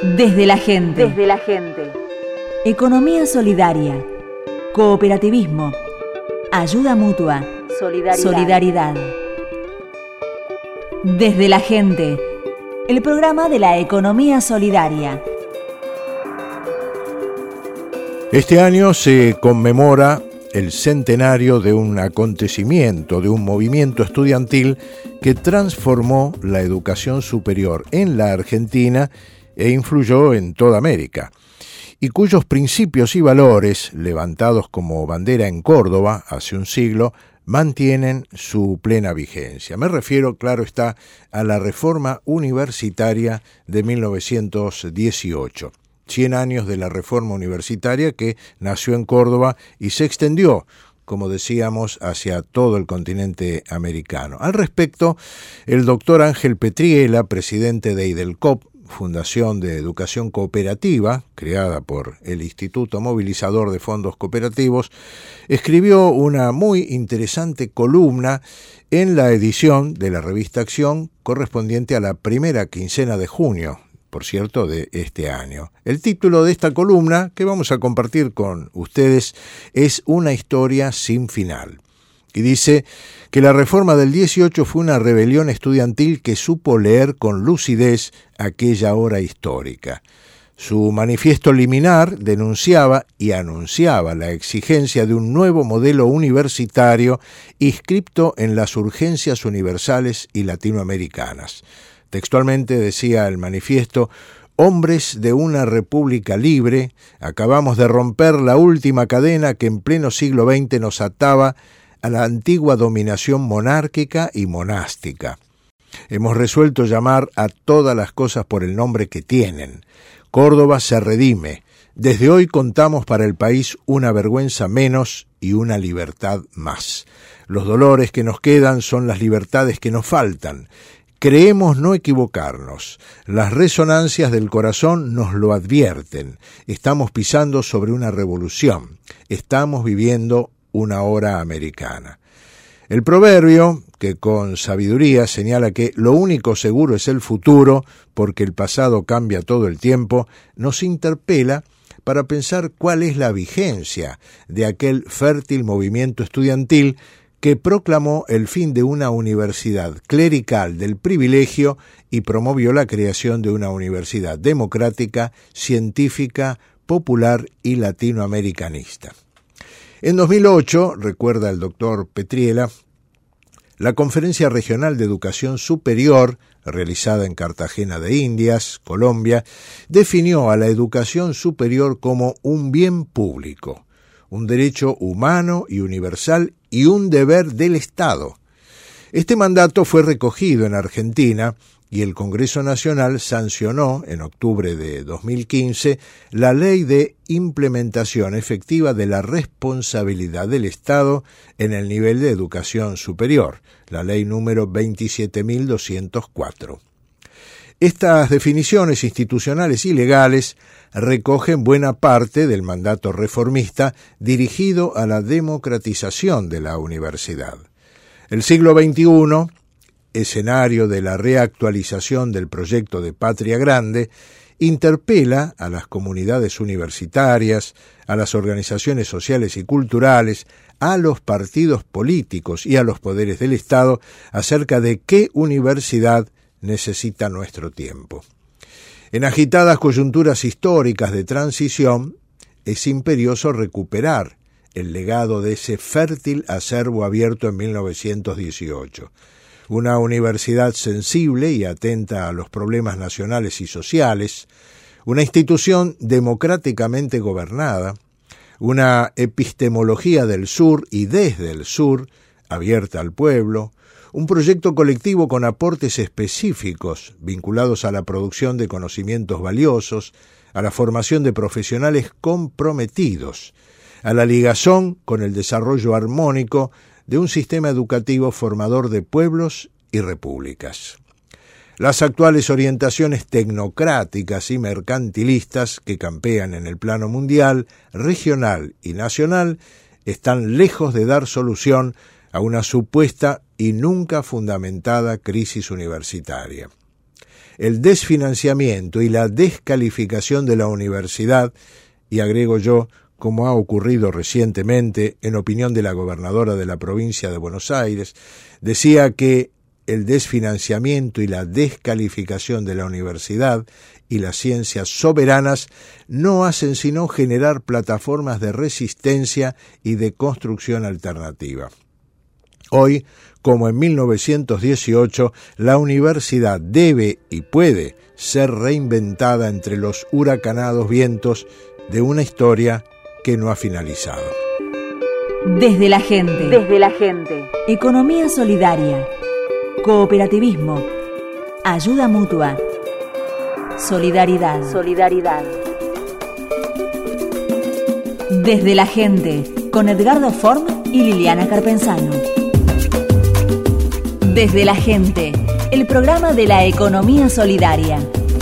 Desde la gente. Desde la gente. Economía solidaria. Cooperativismo. Ayuda mutua. Solidaridad. Desde la gente. El programa de la economía solidaria. Este año se conmemora el centenario de un acontecimiento, de un movimiento estudiantil que transformó la educación superior en la Argentina e influyó en toda América, y cuyos principios y valores, levantados como bandera en Córdoba hace un siglo, mantienen su plena vigencia. Me refiero, claro está, a la reforma universitaria de 1918. 100 años de la reforma universitaria que nació en Córdoba y se extendió, como decíamos, hacia todo el continente americano. Al respecto, el doctor Ángel Petriela, presidente de IDELCOP, Fundación de Educación Cooperativa, creada por el Instituto Movilizador de Fondos Cooperativos, escribió una muy interesante columna en la edición de la revista Acción correspondiente a la primera quincena de junio, por cierto, de este año. El título de esta columna, que vamos a compartir con ustedes, es Una historia sin final. Y dice que la reforma del 18 fue una rebelión estudiantil que supo leer con lucidez aquella hora histórica. Su manifiesto liminar denunciaba y anunciaba la exigencia de un nuevo modelo universitario inscripto en las urgencias universales y latinoamericanas. Textualmente decía el manifiesto: hombres de una república libre, acabamos de romper la última cadena que en pleno siglo XX nos ataba a la antigua dominación monárquica y monástica. Hemos resuelto llamar a todas las cosas por el nombre que tienen. Córdoba se redime. Desde hoy contamos para el país una vergüenza menos y una libertad más. Los dolores que nos quedan son las libertades que nos faltan. Creemos no equivocarnos. Las resonancias del corazón nos lo advierten. Estamos pisando sobre una revolución. Estamos viviendo una hora americana. El proverbio, que con sabiduría señala que lo único seguro es el futuro, porque el pasado cambia todo el tiempo, nos interpela para pensar cuál es la vigencia de aquel fértil movimiento estudiantil que proclamó el fin de una universidad clerical del privilegio y promovió la creación de una universidad democrática, científica, popular y latinoamericanista. En 2008, recuerda el doctor Petriela, la Conferencia Regional de Educación Superior, realizada en Cartagena de Indias, Colombia, definió a la educación superior como un bien público, un derecho humano y universal y un deber del Estado. Este mandato fue recogido en Argentina y el Congreso Nacional sancionó en octubre de 2015 la Ley de Implementación Efectiva de la Responsabilidad del Estado en el nivel de educación superior, la Ley número 27.204. Estas definiciones institucionales y legales recogen buena parte del mandato reformista dirigido a la democratización de la universidad. El siglo XXI, escenario de la reactualización del proyecto de Patria Grande, interpela a las comunidades universitarias, a las organizaciones sociales y culturales, a los partidos políticos y a los poderes del Estado acerca de qué universidad necesita nuestro tiempo. En agitadas coyunturas históricas de transición, es imperioso recuperar el legado de ese fértil acervo abierto en 1918. Una universidad sensible y atenta a los problemas nacionales y sociales, una institución democráticamente gobernada, una epistemología del sur y desde el sur, abierta al pueblo, un proyecto colectivo con aportes específicos vinculados a la producción de conocimientos valiosos, a la formación de profesionales comprometidos, a la ligazón con el desarrollo armónico de un sistema educativo formador de pueblos y repúblicas. Las actuales orientaciones tecnocráticas y mercantilistas que campean en el plano mundial, regional y nacional están lejos de dar solución a una supuesta y nunca fundamentada crisis universitaria. el desfinanciamiento y la descalificación de la universidad, y agrego yo, como ha ocurrido recientemente, en opinión de la gobernadora de la provincia de Buenos Aires, decía que el desfinanciamiento y la descalificación de la universidad y las ciencias soberanas no hacen sino generar plataformas de resistencia y de construcción alternativa. Hoy, como en 1918, la universidad debe y puede ser reinventada entre los huracanados vientos de una historia que no ha finalizado. Desde la gente. Economía solidaria. Cooperativismo. Ayuda mutua. Solidaridad. Desde la gente, con Edgardo Form y Liliana Carpenzano. Desde la gente, el programa de la economía solidaria.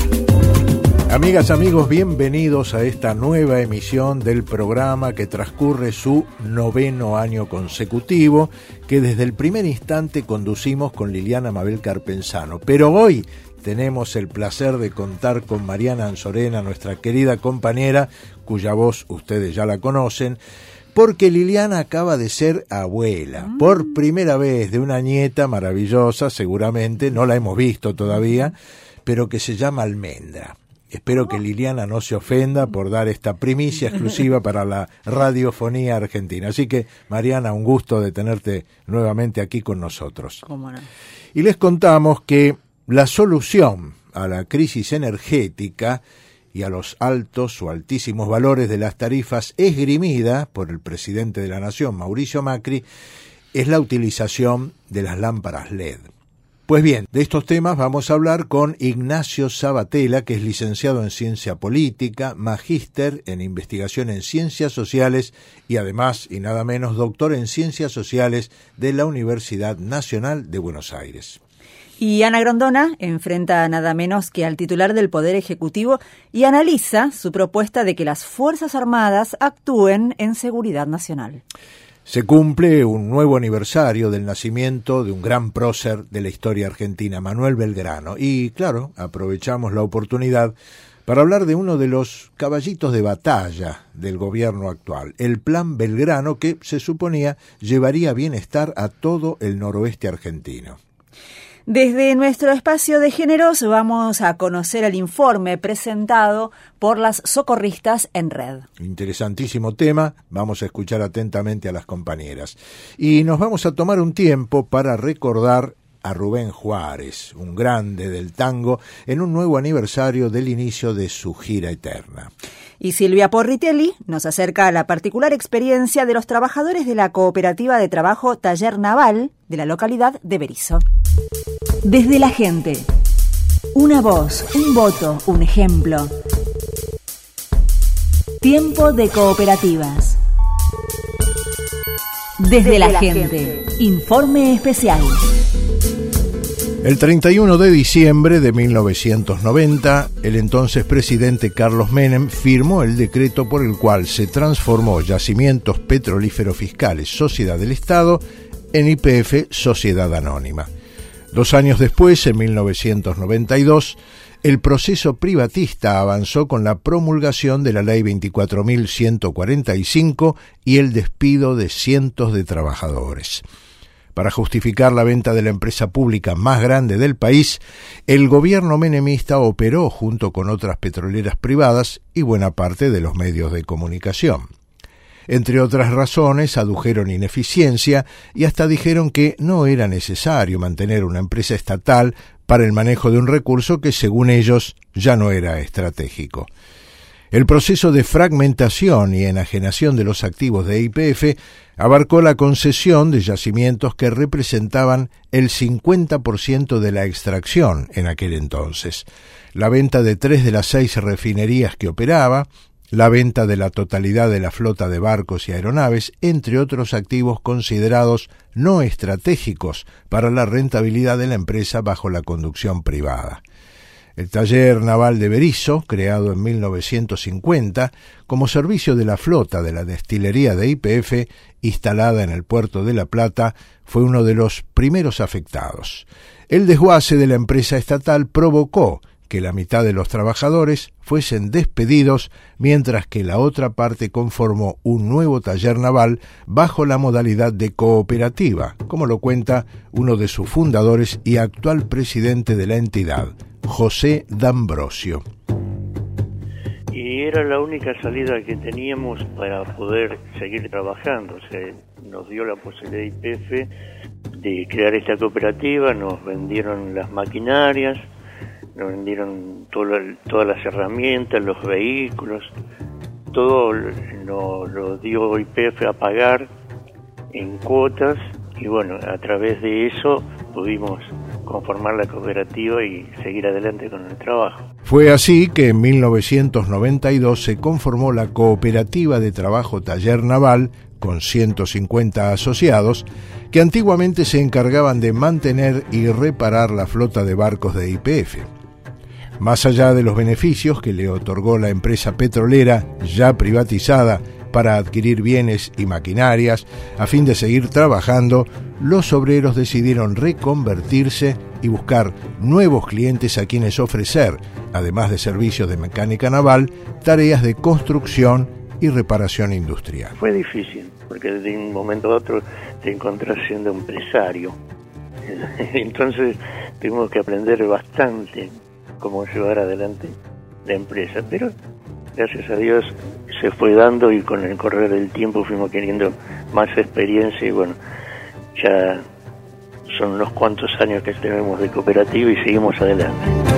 Amigas, amigos, bienvenidos a esta nueva emisión del programa que transcurre su 9º año consecutivo, que desde el primer instante conducimos con Liliana Mabel Carpenzano. Pero hoy tenemos el placer de contar con Mariana Anzorena, nuestra querida compañera, cuya voz ustedes ya la conocen, porque Liliana acaba de ser abuela, por primera vez, de una nieta maravillosa, seguramente, no la hemos visto todavía, pero que se llama Almendra. Espero que Liliana no se ofenda por dar esta primicia exclusiva para la radiofonía argentina. Así que, Mariana, un gusto de tenerte nuevamente aquí con nosotros. ¿Cómo no? Y les contamos que la solución a la crisis energética y a los altos o altísimos valores de las tarifas esgrimida por el presidente de la Nación, Mauricio Macri, es la utilización de las lámparas LED. Pues bien, de estos temas vamos a hablar con Ignacio Sabatella, que es licenciado en Ciencia Política, magíster en Investigación en Ciencias Sociales y además, y nada menos, doctor en Ciencias Sociales de la Universidad Nacional de Buenos Aires. Y Ana Grondona enfrenta nada menos que al titular del Poder Ejecutivo y analiza su propuesta de que las Fuerzas Armadas actúen en seguridad nacional. Se cumple un nuevo aniversario del nacimiento de un gran prócer de la historia argentina, Manuel Belgrano. Y, claro, aprovechamos la oportunidad para hablar de uno de los caballitos de batalla del gobierno actual, el Plan Belgrano, que se suponía llevaría bienestar a todo el noroeste argentino. Desde nuestro espacio de géneros vamos a conocer el informe presentado por las socorristas en red. Interesantísimo tema, vamos a escuchar atentamente a las compañeras. Y nos vamos a tomar un tiempo para recordar a Rubén Juárez, un grande del tango, en un nuevo aniversario del inicio de su gira eterna. Y Silvia Porritelli nos acerca a la particular experiencia de los trabajadores de la cooperativa de trabajo Taller Naval de la localidad de Berisso. Desde la gente. Una voz, un voto, un ejemplo. Tiempo de cooperativas. Desde la gente. Informe especial. El 31 de diciembre de 1990, el entonces presidente Carlos Menem firmó el decreto por el cual se transformó Yacimientos Petrolíferos Fiscales, Sociedad del Estado, en YPF, Sociedad Anónima. 2 años después, en 1992, el proceso privatista avanzó con la promulgación de la Ley 24.145 y el despido de cientos de trabajadores. Para justificar la venta de la empresa pública más grande del país, el gobierno menemista operó junto con otras petroleras privadas y buena parte de los medios de comunicación. Entre otras razones, adujeron ineficiencia y hasta dijeron que no era necesario mantener una empresa estatal para el manejo de un recurso que, según ellos, ya no era estratégico. El proceso de fragmentación y enajenación de los activos de YPF abarcó la concesión de yacimientos que representaban el 50% de la extracción en aquel entonces, la venta de 3 de las 6 refinerías que operaba, la venta de la totalidad de la flota de barcos y aeronaves, entre otros activos considerados no estratégicos para la rentabilidad de la empresa bajo la conducción privada. El Taller Naval de Berisso, creado en 1950 como servicio de la flota de la destilería de YPF, instalada en el puerto de La Plata, fue uno de los primeros afectados. El desguace de la empresa estatal provocó que la mitad de los trabajadores fuesen despedidos, mientras que la otra parte conformó un nuevo taller naval bajo la modalidad de cooperativa, como lo cuenta uno de sus fundadores y actual presidente de la entidad, José D'Ambrosio. Y era la única salida que teníamos para poder seguir trabajando. O sea, nos dio la posibilidad YPF de crear esta cooperativa, nos vendieron las maquinarias, nos vendieron todas las herramientas, los vehículos, todo lo dio YPF a pagar en cuotas, y bueno, a través de eso pudimos conformar la cooperativa y seguir adelante con el trabajo. Fue así que en 1992 se conformó la Cooperativa de Trabajo Taller Naval, con 150 asociados, que antiguamente se encargaban de mantener y reparar la flota de barcos de YPF. Más allá de los beneficios que le otorgó la empresa petrolera, ya privatizada, para adquirir bienes y maquinarias, a fin de seguir trabajando, los obreros decidieron reconvertirse y buscar nuevos clientes a quienes ofrecer, además de servicios de mecánica naval, tareas de construcción y reparación industrial. Fue difícil, porque de un momento a otro te encontrás siendo empresario. Entonces tuvimos que aprender bastante cómo llevar adelante la empresa, pero gracias a Dios se fue dando, y con el correr del tiempo fuimos teniendo más experiencia, y bueno, ya son unos cuantos años que tenemos de cooperativa y seguimos adelante.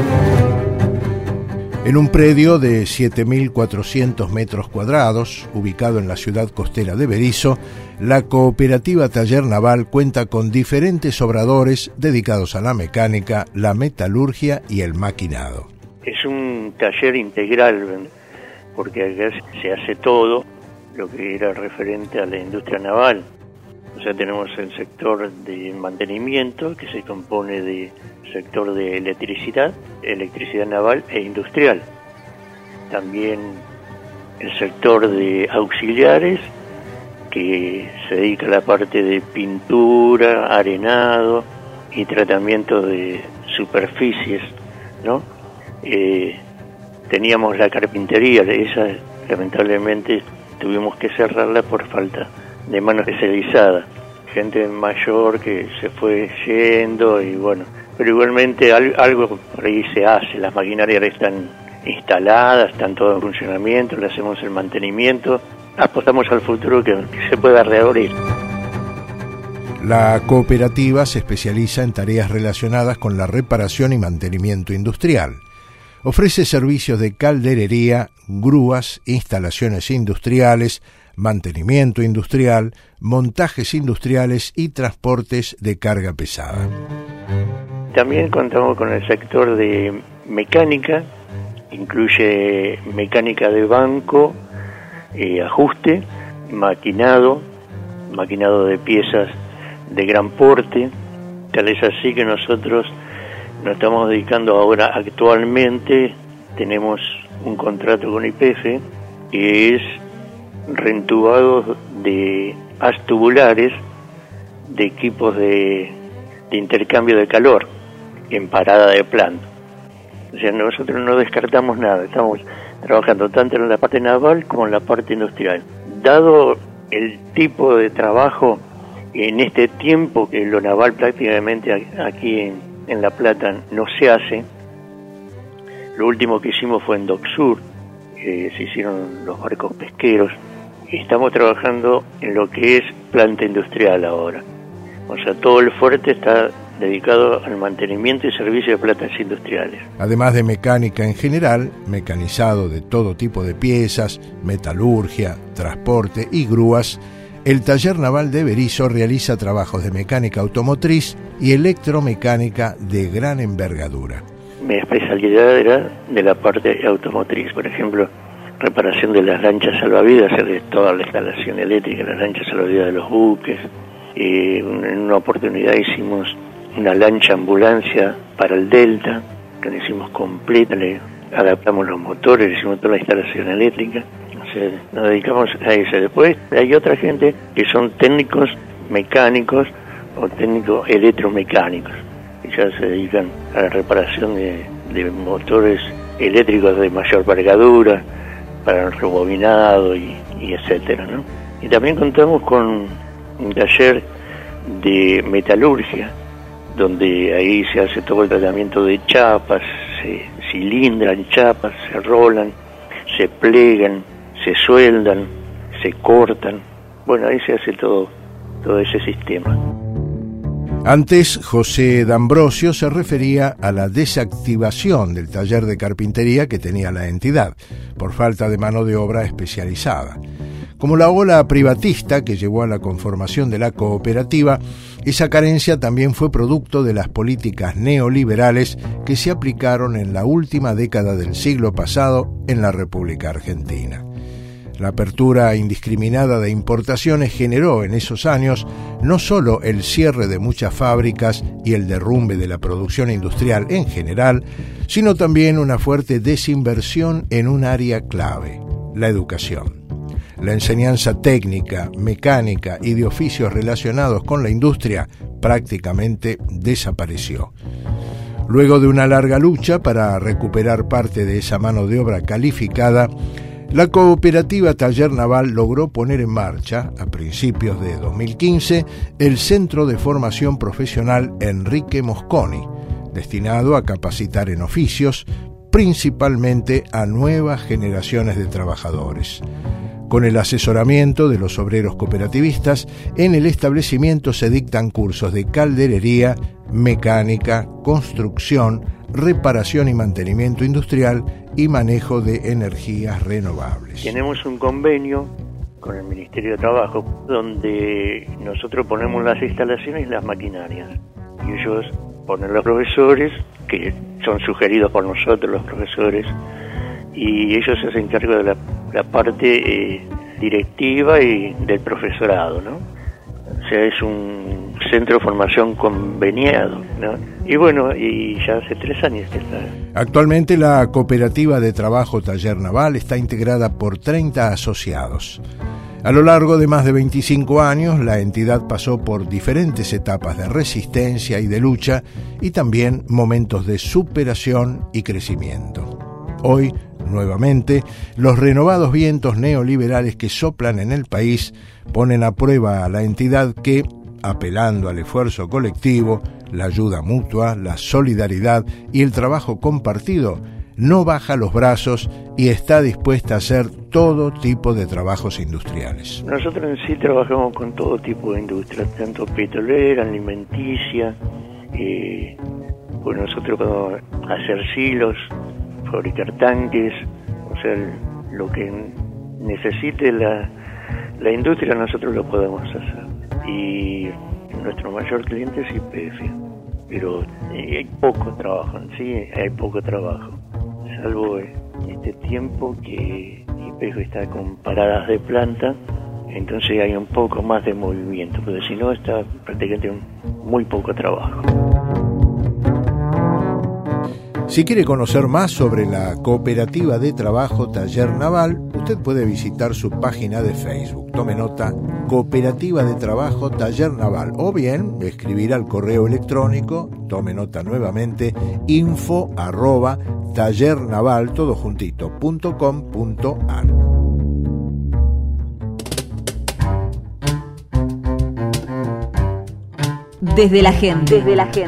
En un predio de 7.400 metros cuadrados, ubicado en la ciudad costera de Berisso, la Cooperativa Taller Naval cuenta con diferentes obradores dedicados a la mecánica, la metalurgia y el maquinado. Es un taller integral, porque acá se hace todo lo que era referente a la industria naval. O sea, tenemos el sector de mantenimiento, que se compone de sector de electricidad naval e industrial. También el sector de auxiliares, que se dedica a la parte de pintura, arenado y tratamiento de superficies, ¿no? Teníamos la carpintería, esa lamentablemente tuvimos que cerrarla por falta de mano especializada. Gente mayor que se fue yendo, y bueno, pero igualmente algo por ahí se hace. Las maquinarias están instaladas, están todo en funcionamiento, le hacemos el mantenimiento, apostamos al futuro que se pueda reabrir. La cooperativa se especializa en tareas relacionadas con la reparación y mantenimiento industrial. Ofrece servicios de calderería, grúas, instalaciones industriales, mantenimiento industrial, montajes industriales y transportes de carga pesada. También contamos con el sector de mecánica, incluye mecánica de banco, ajuste, maquinado de piezas de gran porte. Tal es así que nosotros nos estamos dedicando ahora, actualmente tenemos un contrato con YPF que es rentubado de haz tubulares de equipos de intercambio de calor en parada de planta. O sea, nosotros no descartamos nada, estamos trabajando tanto en la parte naval como en la parte industrial. Dado el tipo de trabajo en este tiempo, que lo naval prácticamente aquí en La Plata no se hace, lo último que hicimos fue en Dock Sur, se hicieron los barcos pesqueros. Estamos trabajando en lo que es planta industrial ahora. O sea, todo el fuerte está dedicado al mantenimiento y servicio de plantas industriales. Además de mecánica en general, mecanizado de todo tipo de piezas, metalurgia, transporte y grúas, el Taller Naval de Berisso realiza trabajos de mecánica automotriz y electromecánica de gran envergadura. Mi especialidad era de la parte automotriz, por ejemplo, reparación de las lanchas salvavidas, de toda la instalación eléctrica, las lanchas salvavidas de los buques. En una oportunidad hicimos una lancha ambulancia para el Delta, que la hicimos completa, le adaptamos los motores, le hicimos toda la instalación eléctrica. O sea, nos dedicamos a eso. Después hay otra gente que son técnicos mecánicos o técnicos electromecánicos, que ya se dedican a la reparación de de motores eléctricos de mayor envergadura para el rebobinado y etcétera, ¿no? Y también contamos con un taller de metalurgia, donde ahí se hace todo el tratamiento de chapas, se cilindran chapas, se rolan, se plegan, se sueldan, se cortan. Bueno, ahí se hace todo ese sistema. Antes, José D'Ambrosio se refería a la desactivación del taller de carpintería que tenía la entidad, por falta de mano de obra especializada. Como la ola privatista que llevó a la conformación de la cooperativa, esa carencia también fue producto de las políticas neoliberales que se aplicaron en la última década del siglo pasado en la República Argentina. La apertura indiscriminada de importaciones generó en esos años no solo el cierre de muchas fábricas y el derrumbe de la producción industrial en general, sino también una fuerte desinversión en un área clave, la educación. La enseñanza técnica, mecánica y de oficios relacionados con la industria prácticamente desapareció. Luego de una larga lucha para recuperar parte de esa mano de obra calificada, la cooperativa Taller Naval logró poner en marcha, a principios de 2015, el Centro de Formación Profesional Enrique Mosconi, destinado a capacitar en oficios, principalmente a nuevas generaciones de trabajadores. Con el asesoramiento de los obreros cooperativistas, en el establecimiento se dictan cursos de calderería, mecánica, construcción, reparación y mantenimiento industrial y manejo de energías renovables. Tenemos un convenio con el Ministerio de Trabajo donde nosotros ponemos las instalaciones y las maquinarias y ellos ponen los profesores, que son sugeridos por nosotros los profesores, y ellos se hacen cargo de la parte directiva y del profesorado, ¿no? O sea, es un centro de formación conveniado, ¿no? Y bueno, y ya hace 3 años que está. Actualmente la cooperativa de trabajo Taller Naval está integrada por 30 asociados. A lo largo de más de 25 años, la entidad pasó por diferentes etapas de resistencia y de lucha, y también momentos de superación y crecimiento. Hoy, nuevamente, los renovados vientos neoliberales que soplan en el país ponen a prueba a la entidad que, apelando al esfuerzo colectivo, la ayuda mutua, la solidaridad y el trabajo compartido, no baja los brazos y está dispuesta a hacer todo tipo de trabajos industriales. Nosotros en sí trabajamos con todo tipo de industria, tanto petrolera, alimenticia, pues nosotros podemos hacer silos, fabricar tanques, o sea, lo que necesite la industria nosotros lo podemos hacer. Y nuestro mayor cliente es YPF, pero hay poco trabajo en sí, hay poco trabajo, salvo este tiempo que YPF está con paradas de planta, entonces hay un poco más de movimiento, pero si no está prácticamente muy poco trabajo. Si quiere conocer más sobre la cooperativa de trabajo Taller Naval, usted puede visitar su página de Facebook. Tome nota, Cooperativa de Trabajo Taller Naval, o bien escribir al correo electrónico, tome nota nuevamente, info@tallernaval, todo juntito, .com.ar. Desde la gente.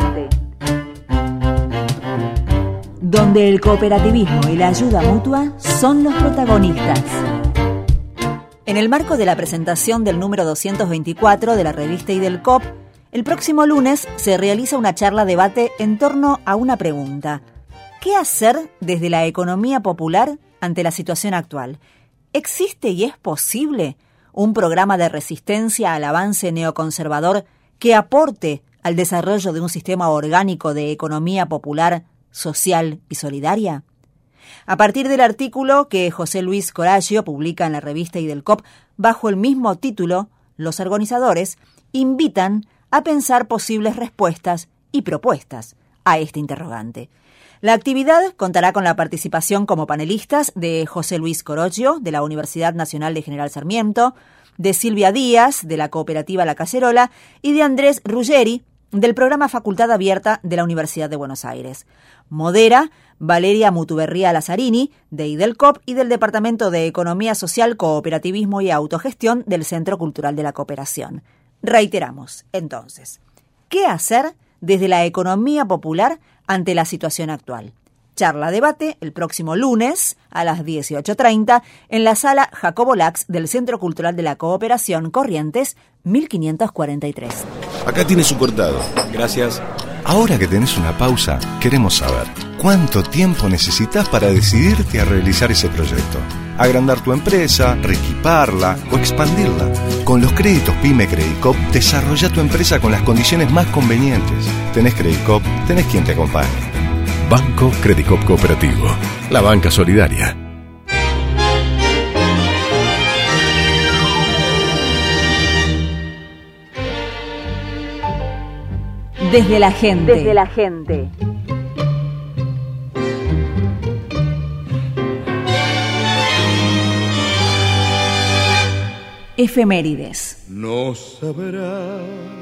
Donde el cooperativismo y la ayuda mutua son los protagonistas. En el marco de la presentación del número 224 de la revista IDELCOP, el próximo lunes se realiza una charla-debate en torno a una pregunta: ¿qué hacer desde la economía popular ante la situación actual? ¿Existe y es posible un programa de resistencia al avance neoconservador que aporte al desarrollo de un sistema orgánico de economía popular, social y solidaria? A partir del artículo que José Luis Coraggio publica en la revista IDELCOP bajo el mismo título, los organizadores invitan a pensar posibles respuestas y propuestas a este interrogante. La actividad contará con la participación como panelistas de José Luis Coraggio, de la Universidad Nacional de General Sarmiento, de Silvia Díaz, de la cooperativa La Cacerola, y de Andrés Ruggeri, del programa Facultad Abierta de la Universidad de Buenos Aires. Modera Valeria Mutuberría Lazzarini, de IDELCOP y del Departamento de Economía Social, Cooperativismo y Autogestión del Centro Cultural de la Cooperación. Reiteramos, entonces, ¿qué hacer desde la economía popular ante la situación actual? Charla-debate el próximo lunes a las 18:30 en la sala Jacobo Lax del Centro Cultural de la Cooperación, Corrientes, 1543. Acá tiene su cortado. Gracias. Ahora que tenés una pausa, queremos saber cuánto tiempo necesitas para decidirte a realizar ese proyecto. Agrandar tu empresa, reequiparla o expandirla. Con los créditos PYME Credicop, desarrolla tu empresa con las condiciones más convenientes. Tenés Credicop, tenés quien te acompañe. Banco Credicop Cooperativo, la banca solidaria. Desde la gente. Desde la gente. Efemérides. No sabrás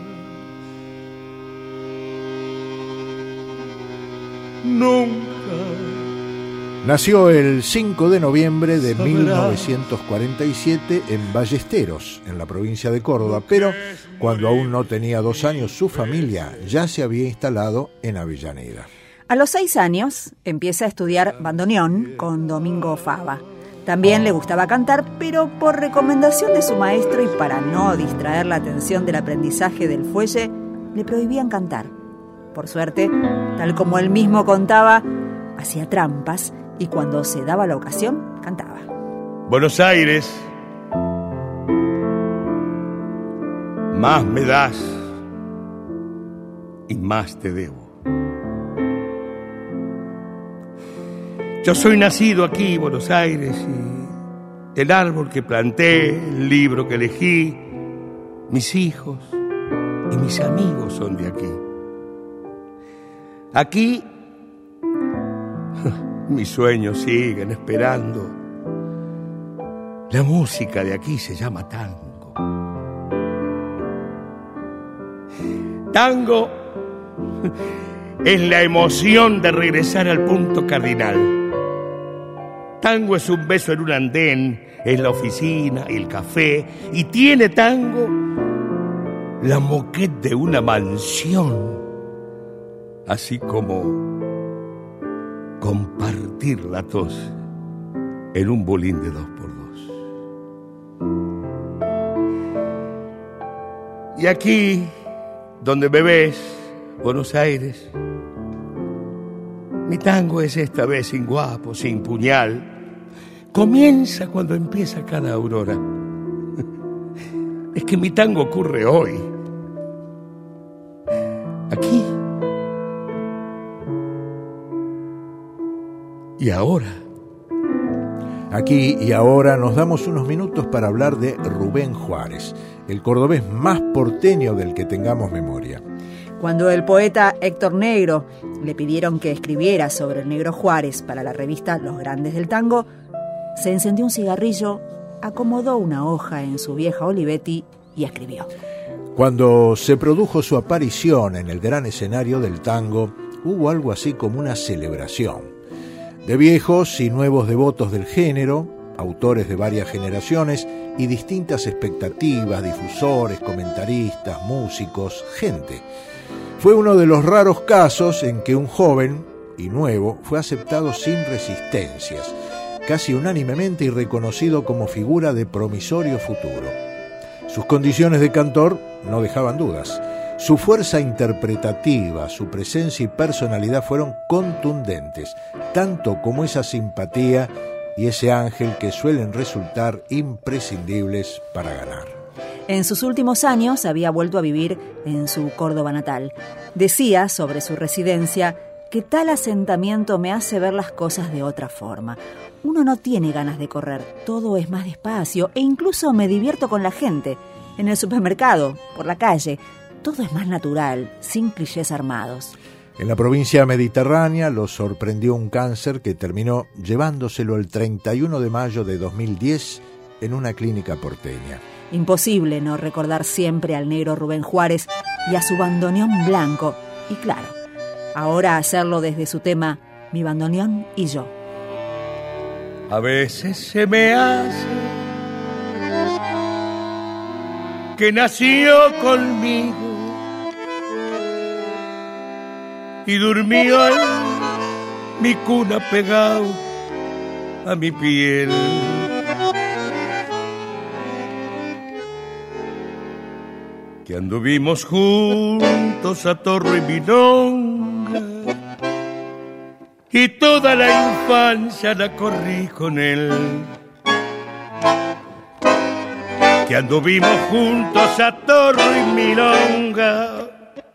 nunca. Nació el 5 de noviembre de 1947 en Ballesteros, en la provincia de Córdoba, pero cuando aún no tenía 2 años, su familia ya se había instalado en Avellaneda. A los 6 años empieza a estudiar bandoneón con Domingo Fava. También le gustaba cantar, pero por recomendación de su maestro y para no distraer la atención del aprendizaje del fuelle, le prohibían cantar. Por suerte, tal como él mismo contaba, hacía trampas y cuando se daba la ocasión, cantaba. Buenos Aires, más me das y más te debo. Yo soy nacido aquí, Buenos Aires, y el árbol que planté, el libro que elegí, mis hijos y mis amigos son de aquí. Aquí mis sueños siguen esperando. La música de aquí se llama tango. Tango es la emoción de regresar al punto cardinal. Tango es un beso en un andén, es la oficina, el café, y tiene tango la moquette de una mansión, así como compartir la tos en un bolín de 2x2. Y aquí, donde me ves, Buenos Aires, mi tango es esta vez sin guapo, sin puñal. Comienza cuando empieza cada aurora. Es que mi tango ocurre hoy, aquí y ahora. Aquí y ahora nos damos unos minutos para hablar de Rubén Juárez, el cordobés más porteño del que tengamos memoria. Cuando el poeta Héctor Negro le pidieron que escribiera sobre el Negro Juárez para la revista Los Grandes del Tango, se encendió un cigarrillo, acomodó una hoja en su vieja Olivetti y escribió. Cuando se produjo su aparición en el gran escenario del tango, hubo algo así como una celebración. De viejos y nuevos devotos del género, autores de varias generaciones y distintas expectativas, difusores, comentaristas, músicos, gente. Fue uno de los raros casos en que un joven y nuevo fue aceptado sin resistencias, casi unánimemente y reconocido como figura de promisorio futuro. Sus condiciones de cantor no dejaban dudas. Su fuerza interpretativa, su presencia y personalidad fueron contundentes, tanto como esa simpatía y ese ángel que suelen resultar imprescindibles para ganar. En sus últimos años había vuelto a vivir en su Córdoba natal. Decía sobre su residencia que tal asentamiento me hace ver las cosas de otra forma. Uno no tiene ganas de correr, todo es más despacio e incluso me divierto con la gente, en el supermercado, por la calle. Todo es más natural, sin clichés armados. En la provincia mediterránea lo sorprendió un cáncer que terminó llevándoselo el 31 de mayo de 2010 en una clínica porteña. Imposible no recordar siempre al negro Rubén Juárez y a su bandoneón blanco. Y claro, ahora hacerlo desde su tema Mi bandoneón y yo. A veces se me hace que nació conmigo y durmió en mi cuna pegado a mi piel. Que anduvimos juntos a torro y milonga y toda la infancia la corrí con él. Que anduvimos juntos a torro y milonga,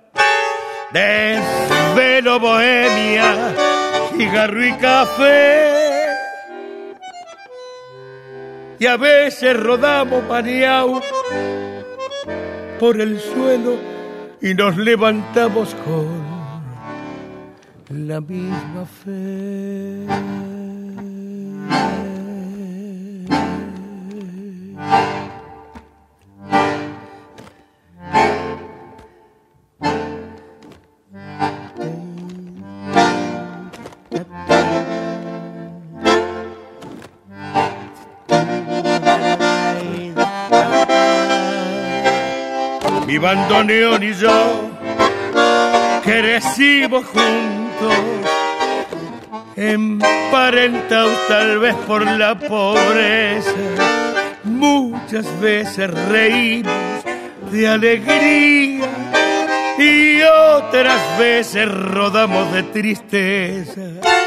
desvelo, bohemia, cigarro y café, y a veces rodamos paneados por el suelo y nos levantamos con la misma fe. Mi bandoneón y yo crecimos juntos, emparentados tal vez por la pobreza. Muchas veces reímos de alegría y otras veces rodamos de tristeza.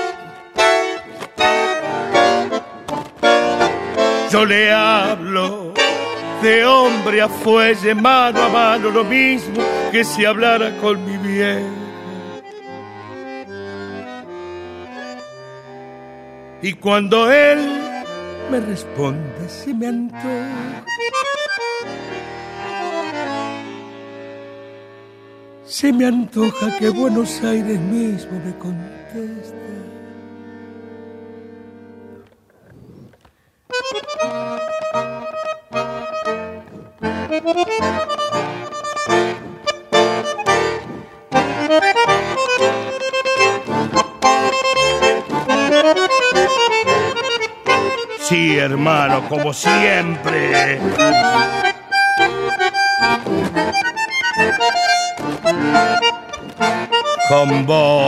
Yo le hablo de hombre a fuelle, mano a mano, lo mismo que si hablara con mi vieja. Y cuando él me responde, se me antoja, se me antoja que Buenos Aires mismo me conteste. Sí, hermano, como siempre. Con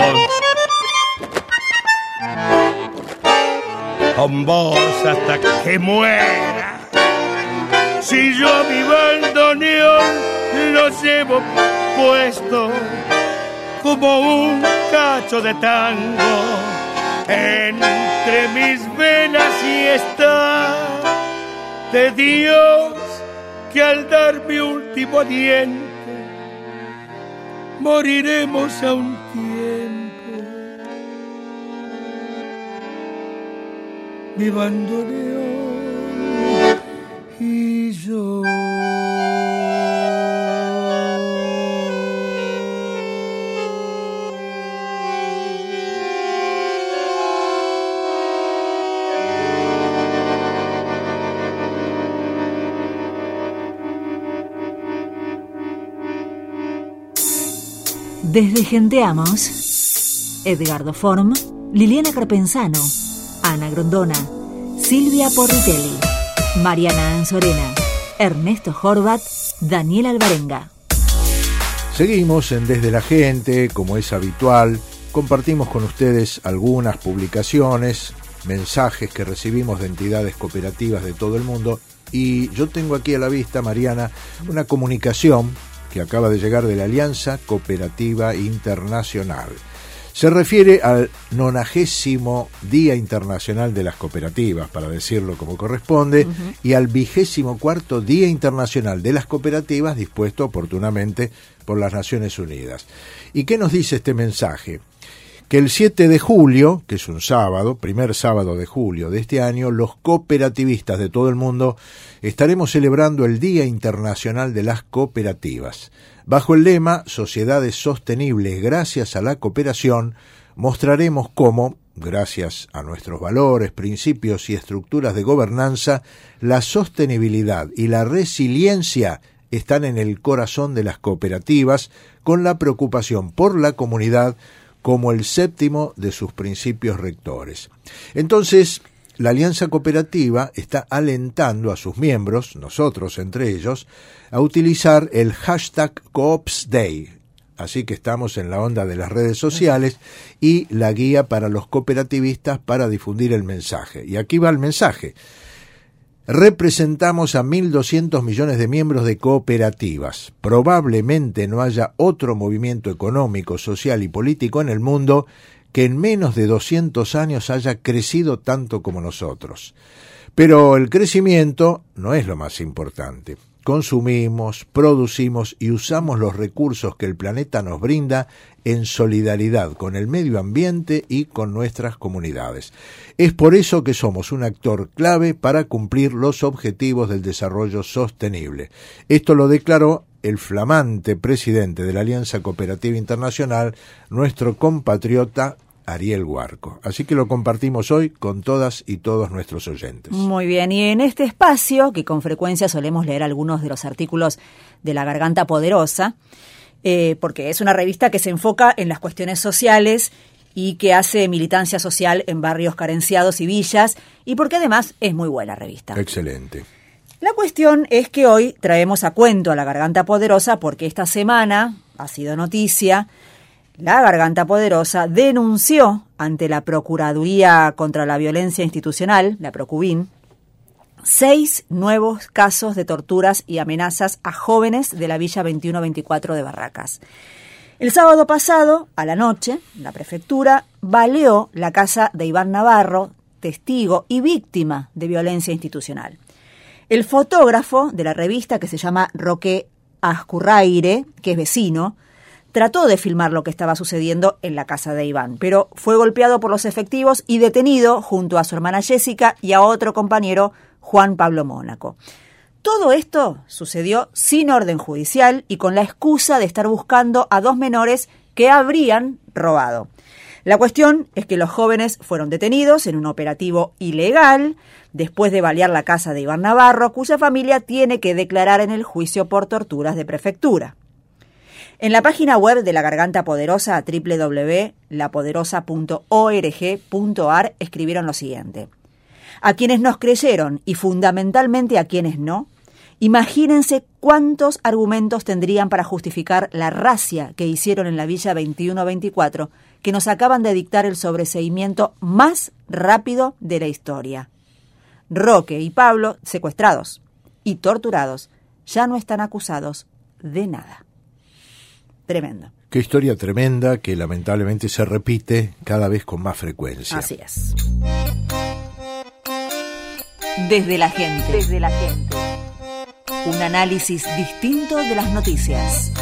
vos hasta que muera. Si yo a mi bandoneón lo llevo puesto como un cacho de tango entre mis venas, y está de Dios que al dar mi último aliento moriremos a un tiempo. Mi bandoneón y yo. Desde Genteamos, Edgardo Form, Liliana Carpenzano, Ana Grondona, Silvia Porritelli, Mariana Anzorena, Ernesto Horvat, Daniel Alvarenga. Seguimos en Desde la Gente, como es habitual, compartimos con ustedes algunas publicaciones, mensajes que recibimos de entidades cooperativas de todo el mundo, y yo tengo aquí a la vista, Mariana, una comunicación que acaba de llegar de la Alianza Cooperativa Internacional. Se refiere al 90º Día Internacional de las Cooperativas, para decirlo como corresponde, y al 24º Día Internacional de las Cooperativas, dispuesto oportunamente por las Naciones Unidas. ¿Y qué nos dice este mensaje? Que el 7 de julio, que es un sábado, primer sábado de julio de este año, los cooperativistas de todo el mundo estaremos celebrando el Día Internacional de las Cooperativas. Bajo el lema Sociedades Sostenibles gracias a la cooperación, mostraremos cómo, gracias a nuestros valores, principios y estructuras de gobernanza, la sostenibilidad y la resiliencia están en el corazón de las cooperativas, con la preocupación por la comunidad como el séptimo de sus principios rectores. Entonces, la Alianza Cooperativa está alentando a sus miembros, nosotros entre ellos, a utilizar el hashtag CoopsDay. Así que estamos en la onda de las redes sociales y la guía para los cooperativistas para difundir el mensaje. Y aquí va el mensaje. Representamos a 1.200 millones de miembros de cooperativas. Probablemente no haya otro movimiento económico, social y político en el mundo que en menos de 200 años haya crecido tanto como nosotros. Pero el crecimiento no es lo más importante. Consumimos, producimos y usamos los recursos que el planeta nos brinda en solidaridad con el medio ambiente y con nuestras comunidades. Es por eso que somos un actor clave para cumplir los objetivos del desarrollo sostenible. Esto lo declaró el flamante presidente de la Alianza Cooperativa Internacional, nuestro compatriota Ariel Huarco. Así que lo compartimos hoy con todas y todos nuestros oyentes. Muy bien, y en este espacio, que con frecuencia solemos leer algunos de los artículos de La Garganta Poderosa, porque es una revista que se enfoca en las cuestiones sociales y que hace militancia social en barrios carenciados y villas, y porque además es muy buena revista. Excelente. La cuestión es que hoy traemos a cuento a La Garganta Poderosa porque esta semana ha sido noticia. La Garganta Poderosa denunció ante la Procuraduría contra la Violencia Institucional, la Procubin, 6 nuevos casos de torturas y amenazas a jóvenes de la Villa 2124 de Barracas. El sábado pasado, a la noche, la prefectura baleó la casa de Iván Navarro, testigo y víctima de violencia institucional. El fotógrafo de la revista, que se llama Roque Azcurraire, que es vecino, trató de filmar lo que estaba sucediendo en la casa de Iván, pero fue golpeado por los efectivos y detenido junto a su hermana Jessica y a otro compañero, Juan Pablo Mónaco. Todo esto sucedió sin orden judicial y con la excusa de estar buscando a 2 menores que habrían robado. La cuestión es que los jóvenes fueron detenidos en un operativo ilegal después de balear la casa de Iván Navarro, cuya familia tiene que declarar en el juicio por torturas de prefectura. En la página web de La Garganta Poderosa, www.lapoderosa.org.ar, escribieron lo siguiente. A quienes nos creyeron y fundamentalmente a quienes no, imagínense cuántos argumentos tendrían para justificar la racia que hicieron en la Villa 2124, que nos acaban de dictar el sobreseimiento más rápido de la historia. Roque y Pablo, secuestrados y torturados, ya no están acusados de nada. Tremendo. Qué historia tremenda que lamentablemente se repite cada vez con más frecuencia. Así es. Desde la gente. Desde la gente. Un análisis distinto de las noticias.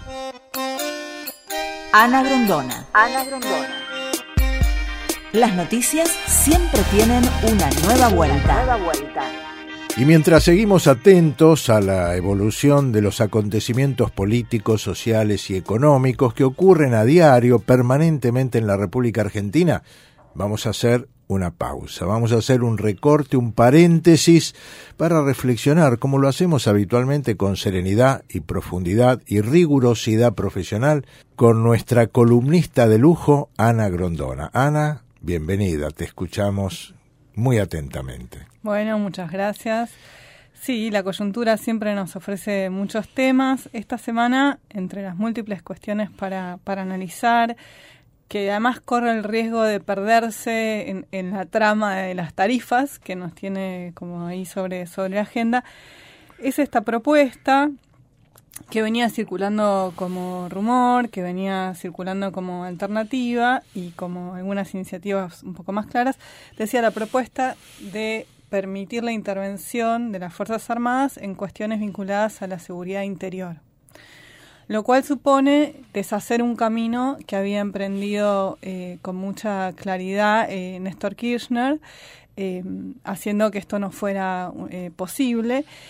Ana Grondona. Ana Grondona. Las noticias siempre tienen una nueva vuelta. Y mientras seguimos atentos a la evolución de los acontecimientos políticos, sociales y económicos que ocurren a diario, permanentemente en la República Argentina, vamos a hacer una pausa, vamos a hacer un recorte, un paréntesis para reflexionar, como lo hacemos habitualmente, con serenidad y profundidad y rigurosidad profesional, con nuestra columnista de lujo, Ana Grondona. Ana, bienvenida, te escuchamos muy atentamente. Bueno, muchas gracias. Sí, la coyuntura siempre nos ofrece muchos temas. Esta semana, entre las múltiples cuestiones para analizar, que además corre el riesgo de perderse en la trama de las tarifas que nos tiene como ahí sobre la agenda, es esta propuesta que venía circulando como rumor, que venía circulando como alternativa y como algunas iniciativas un poco más claras. Decía la propuesta de permitir la intervención de las Fuerzas Armadas en cuestiones vinculadas a la seguridad interior, lo cual supone deshacer un camino que había emprendido con mucha claridad Néstor Kirchner, haciendo que esto no fuera posible.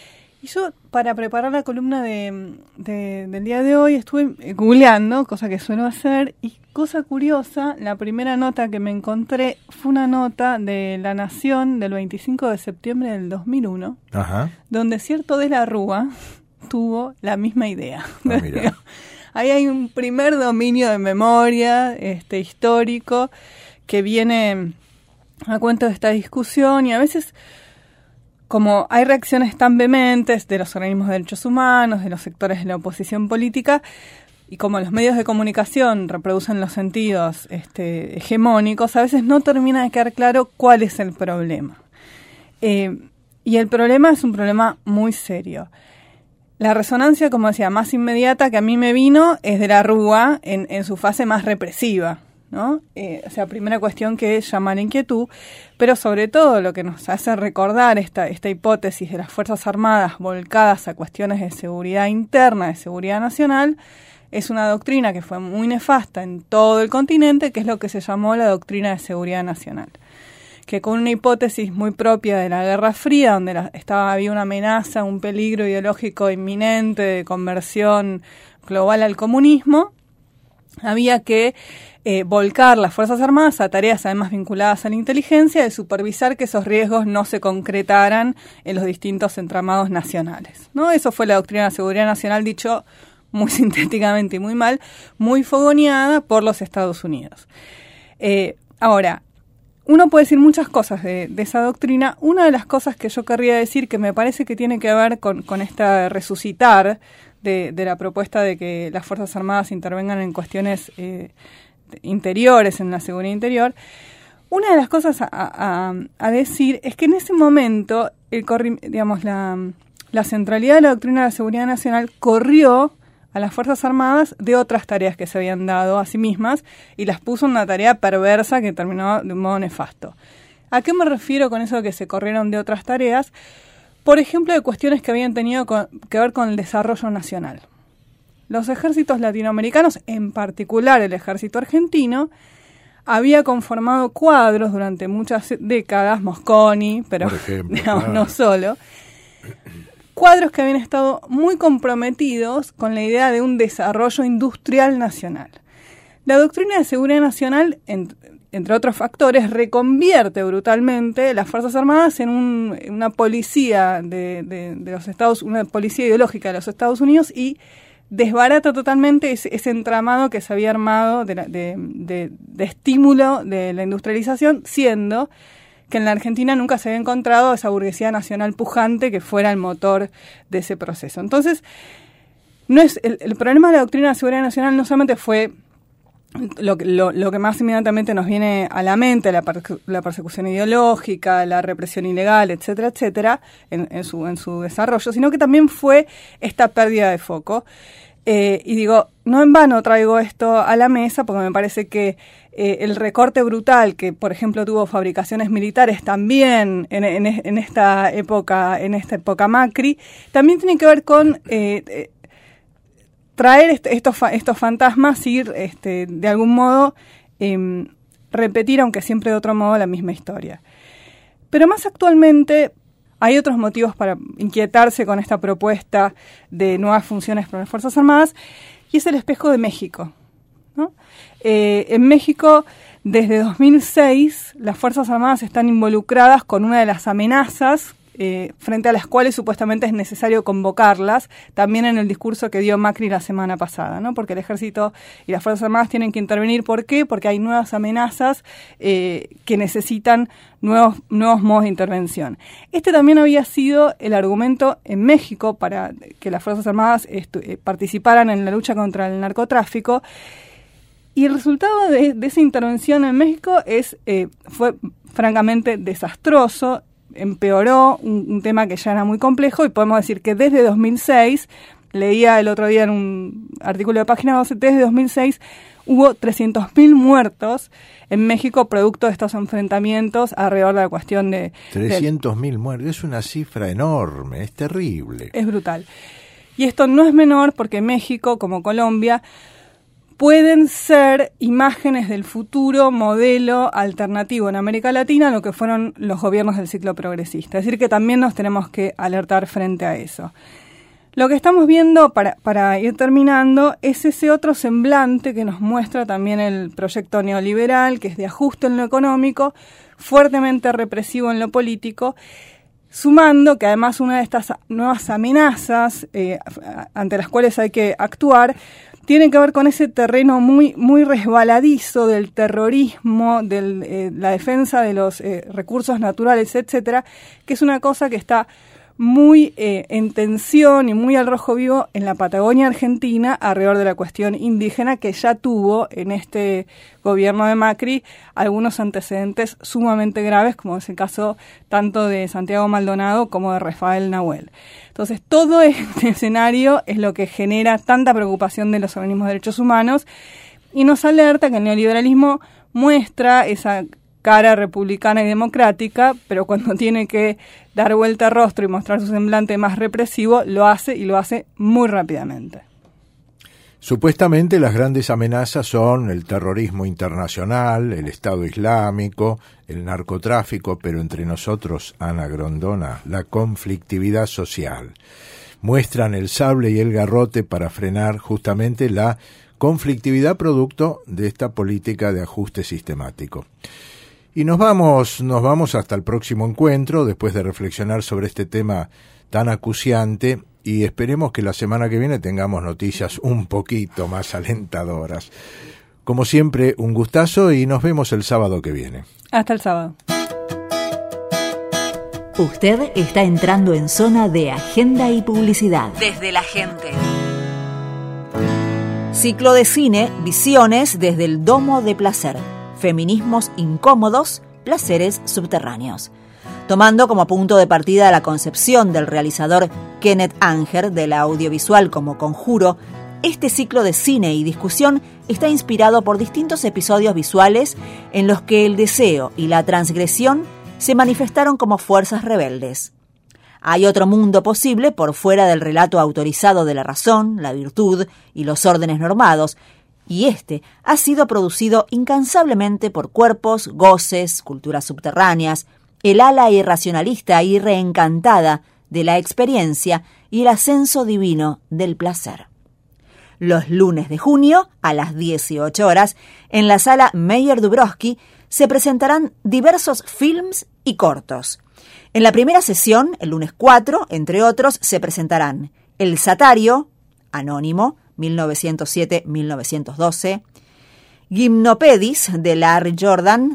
Y yo, para preparar la columna del día de hoy, estuve googleando, cosa que suelo hacer, y cosa curiosa, la primera nota que me encontré fue una nota de La Nación del 25 de septiembre del 2001, Ajá. donde cierto de la Rúa tuvo la misma idea. Mira. Ahí hay un primer dominio de memoria histórico que viene a cuento de esta discusión, y a veces, como hay reacciones tan vehementes de los organismos de derechos humanos, de los sectores de la oposición política, y como los medios de comunicación reproducen los sentidos hegemónicos, a veces no termina de quedar claro cuál es el problema. Y el problema es un problema muy serio. La resonancia, como decía, más inmediata que a mí me vino es de la Rúa en su fase más represiva, ¿no? O sea, primera cuestión que llama la inquietud, pero sobre todo lo que nos hace recordar esta hipótesis de las Fuerzas Armadas volcadas a cuestiones de seguridad interna, de seguridad nacional, es una doctrina que fue muy nefasta en todo el continente, que es lo que se llamó la doctrina de seguridad nacional, que con una hipótesis muy propia de la Guerra Fría, donde había una amenaza, un peligro ideológico inminente de conversión global al comunismo, había que volcar las Fuerzas Armadas a tareas además vinculadas a la inteligencia, de supervisar que esos riesgos no se concretaran en los distintos entramados nacionales, ¿no? Eso fue la doctrina de seguridad nacional, dicho muy sintéticamente y muy mal, muy fogoneada por los Estados Unidos. Ahora, uno puede decir muchas cosas de esa doctrina. Una de las cosas que yo querría decir, que me parece que tiene que ver con esta resucitar de la propuesta de que las Fuerzas Armadas intervengan en cuestiones interiores, en la seguridad interior, una de las cosas a decir es que en ese momento, la centralidad de la doctrina de la seguridad nacional corrió a las Fuerzas Armadas de otras tareas que se habían dado a sí mismas y las puso en una tarea perversa que terminó de un modo nefasto. ¿A qué me refiero con eso de que se corrieron de otras tareas? Por ejemplo, de cuestiones que habían tenido que ver con el desarrollo nacional. Los ejércitos latinoamericanos, en particular el ejército argentino, había conformado cuadros durante muchas décadas, Mosconi, pero por ejemplo, digamos, no solo, cuadros que habían estado muy comprometidos con la idea de un desarrollo industrial nacional. La doctrina de seguridad nacional, entre otros factores, reconvierte brutalmente las Fuerzas Armadas en una policía de los Estados, una policía ideológica de los Estados Unidos, y desbarata totalmente ese entramado que se había armado de estímulo de la industrialización, siendo que en la Argentina nunca se había encontrado esa burguesía nacional pujante que fuera el motor de ese proceso. Entonces, no es el problema de la doctrina de seguridad nacional no solamente fue lo que más inmediatamente nos viene a la mente, la persecución ideológica, la represión ilegal, etcétera, etcétera, en su desarrollo, sino que también fue esta pérdida de foco. Y digo, no en vano traigo esto a la mesa, porque me parece que el recorte brutal que, por ejemplo, tuvo fabricaciones militares también en esta época Macri, también tiene que ver con traer estos fantasmas, ir de algún modo repetir, aunque siempre de otro modo, la misma historia. Pero más actualmente hay otros motivos para inquietarse con esta propuesta de nuevas funciones para las Fuerzas Armadas, y es el espejo de México, ¿no? En México, desde 2006, las Fuerzas Armadas están involucradas con una de las amenazas frente a las cuales supuestamente es necesario convocarlas, también en el discurso que dio Macri la semana pasada, ¿no? Porque el Ejército y las Fuerzas Armadas tienen que intervenir. ¿Por qué? Porque hay nuevas amenazas que necesitan nuevos modos de intervención. Este también había sido el argumento en México para que las Fuerzas Armadas participaran en la lucha contra el narcotráfico. Y el resultado de esa intervención en México fue francamente desastroso. Empeoró un tema que ya era muy complejo, y podemos decir que desde 2006, leía el otro día en un artículo de Página 12, desde 2006 hubo 300.000 muertos en México producto de estos enfrentamientos alrededor de la cuestión de... 300.000 muertos, es una cifra enorme, es terrible. Es brutal. Y esto no es menor porque México, como Colombia, pueden ser imágenes del futuro modelo alternativo en América Latina a lo que fueron los gobiernos del ciclo progresista. Es decir, que también nos tenemos que alertar frente a eso. Lo que estamos viendo, para ir terminando, es ese otro semblante que nos muestra también el proyecto neoliberal, que es de ajuste en lo económico, fuertemente represivo en lo político, sumando que además una de estas nuevas amenazas ante las cuales hay que actuar tiene que ver con ese terreno muy, muy resbaladizo del terrorismo, de la defensa de los recursos naturales, etcétera, que es una cosa que está muy en tensión y muy al rojo vivo en la Patagonia Argentina alrededor de la cuestión indígena, que ya tuvo en este gobierno de Macri algunos antecedentes sumamente graves, como es el caso tanto de Santiago Maldonado como de Rafael Nahuel. Entonces, todo este escenario es lo que genera tanta preocupación de los organismos de derechos humanos y nos alerta que el neoliberalismo muestra esa cara republicana y democrática, pero cuando tiene que dar vuelta al rostro y mostrar su semblante más represivo, lo hace y lo hace muy rápidamente. Supuestamente las grandes amenazas son el terrorismo internacional, el Estado Islámico, el narcotráfico, pero entre nosotros, Ana Grondona, la conflictividad social. Muestran el sable y el garrote para frenar justamente la conflictividad producto de esta política de ajuste sistemático. Y nos vamos hasta el próximo encuentro, después de reflexionar sobre este tema tan acuciante, y esperemos que la semana que viene tengamos noticias un poquito más alentadoras. Como siempre, un gustazo y nos vemos el sábado que viene. Hasta el sábado. Usted está entrando en zona de agenda y publicidad. Desde la gente. Ciclo de cine, Visiones desde el Domo de Placer. Feminismos incómodos, placeres subterráneos. Tomando como punto de partida la concepción del realizador Kenneth Anger de la audiovisual como conjuro, este ciclo de cine y discusión está inspirado por distintos episodios visuales en los que el deseo y la transgresión se manifestaron como fuerzas rebeldes. Hay otro mundo posible por fuera del relato autorizado de la razón, la virtud y los órdenes normados, y este ha sido producido incansablemente por cuerpos, goces, culturas subterráneas, el ala irracionalista y reencantada de la experiencia y el ascenso divino del placer. Los lunes de junio, a las 18 horas, en la sala Meyer-Dubrovsky, se presentarán diversos films y cortos. En la primera sesión, el lunes 4, entre otros, se presentarán El Satario, anónimo, 1907-1912, Gymnopedis, de Larry Jordan,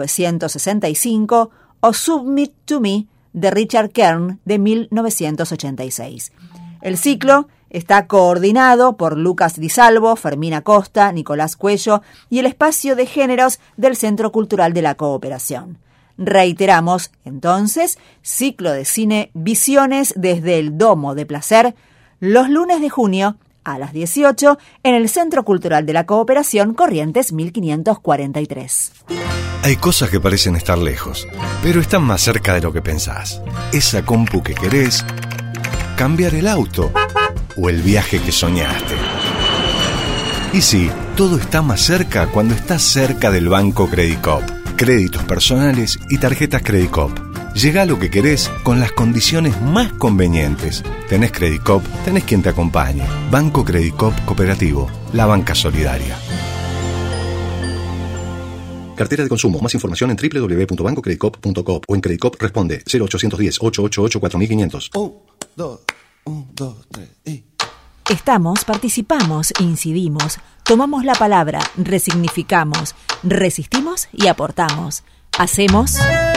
1965, o Submit to Me, de Richard Kern, de 1986. El ciclo está coordinado por Lucas Di Salvo, Fermina Costa, Nicolás Cuello y el Espacio de Géneros del Centro Cultural de la Cooperación. Reiteramos, entonces, ciclo de cine Visiones desde el Domo de Placer, los lunes de junio a las 18 en el Centro Cultural de la Cooperación, Corrientes 1543. Hay cosas que parecen estar lejos, pero están más cerca de lo que pensás. Esa compu que querés, cambiar el auto o el viaje que soñaste. Y sí, todo está más cerca cuando estás cerca del Banco Credicop. Créditos personales y tarjetas Credicop. Llegá a lo que querés con las condiciones más convenientes. Tenés Credicop, tenés quien te acompañe. Banco Credicop Cooperativo, la banca solidaria. Cartera de consumo. Más información en www.bancocredicop.com o en Credicop responde 0810-888-4500. 1, 2, 1, 2, 3 y... Estamos, participamos, incidimos, tomamos la palabra, resignificamos, resistimos y aportamos. Hacemos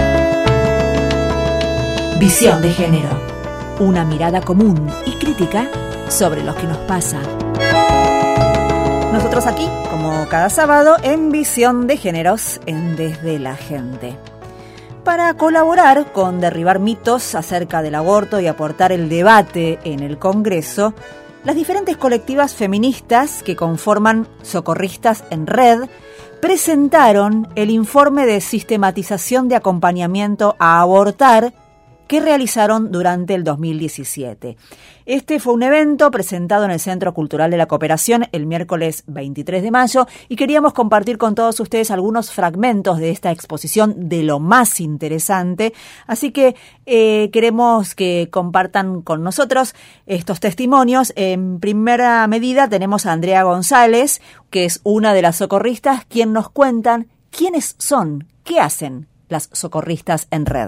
Visión de Género. Una mirada común y crítica sobre lo que nos pasa. Nosotros aquí, como cada sábado, en Visión de Géneros, en Desde la Gente. Para colaborar con derribar mitos acerca del aborto y aportar el debate en el Congreso, las diferentes colectivas feministas que conforman Socorristas en Red presentaron el informe de sistematización de acompañamiento a abortar que realizaron durante el 2017. Este fue un evento presentado en el Centro Cultural de la Cooperación el miércoles 23 de mayo y queríamos compartir con todos ustedes algunos fragmentos de esta exposición de lo más interesante. Así que queremos que compartan con nosotros estos testimonios. En primera medida tenemos a Andrea González, que es una de las socorristas, quien nos cuentan quiénes son, qué hacen las socorristas en red.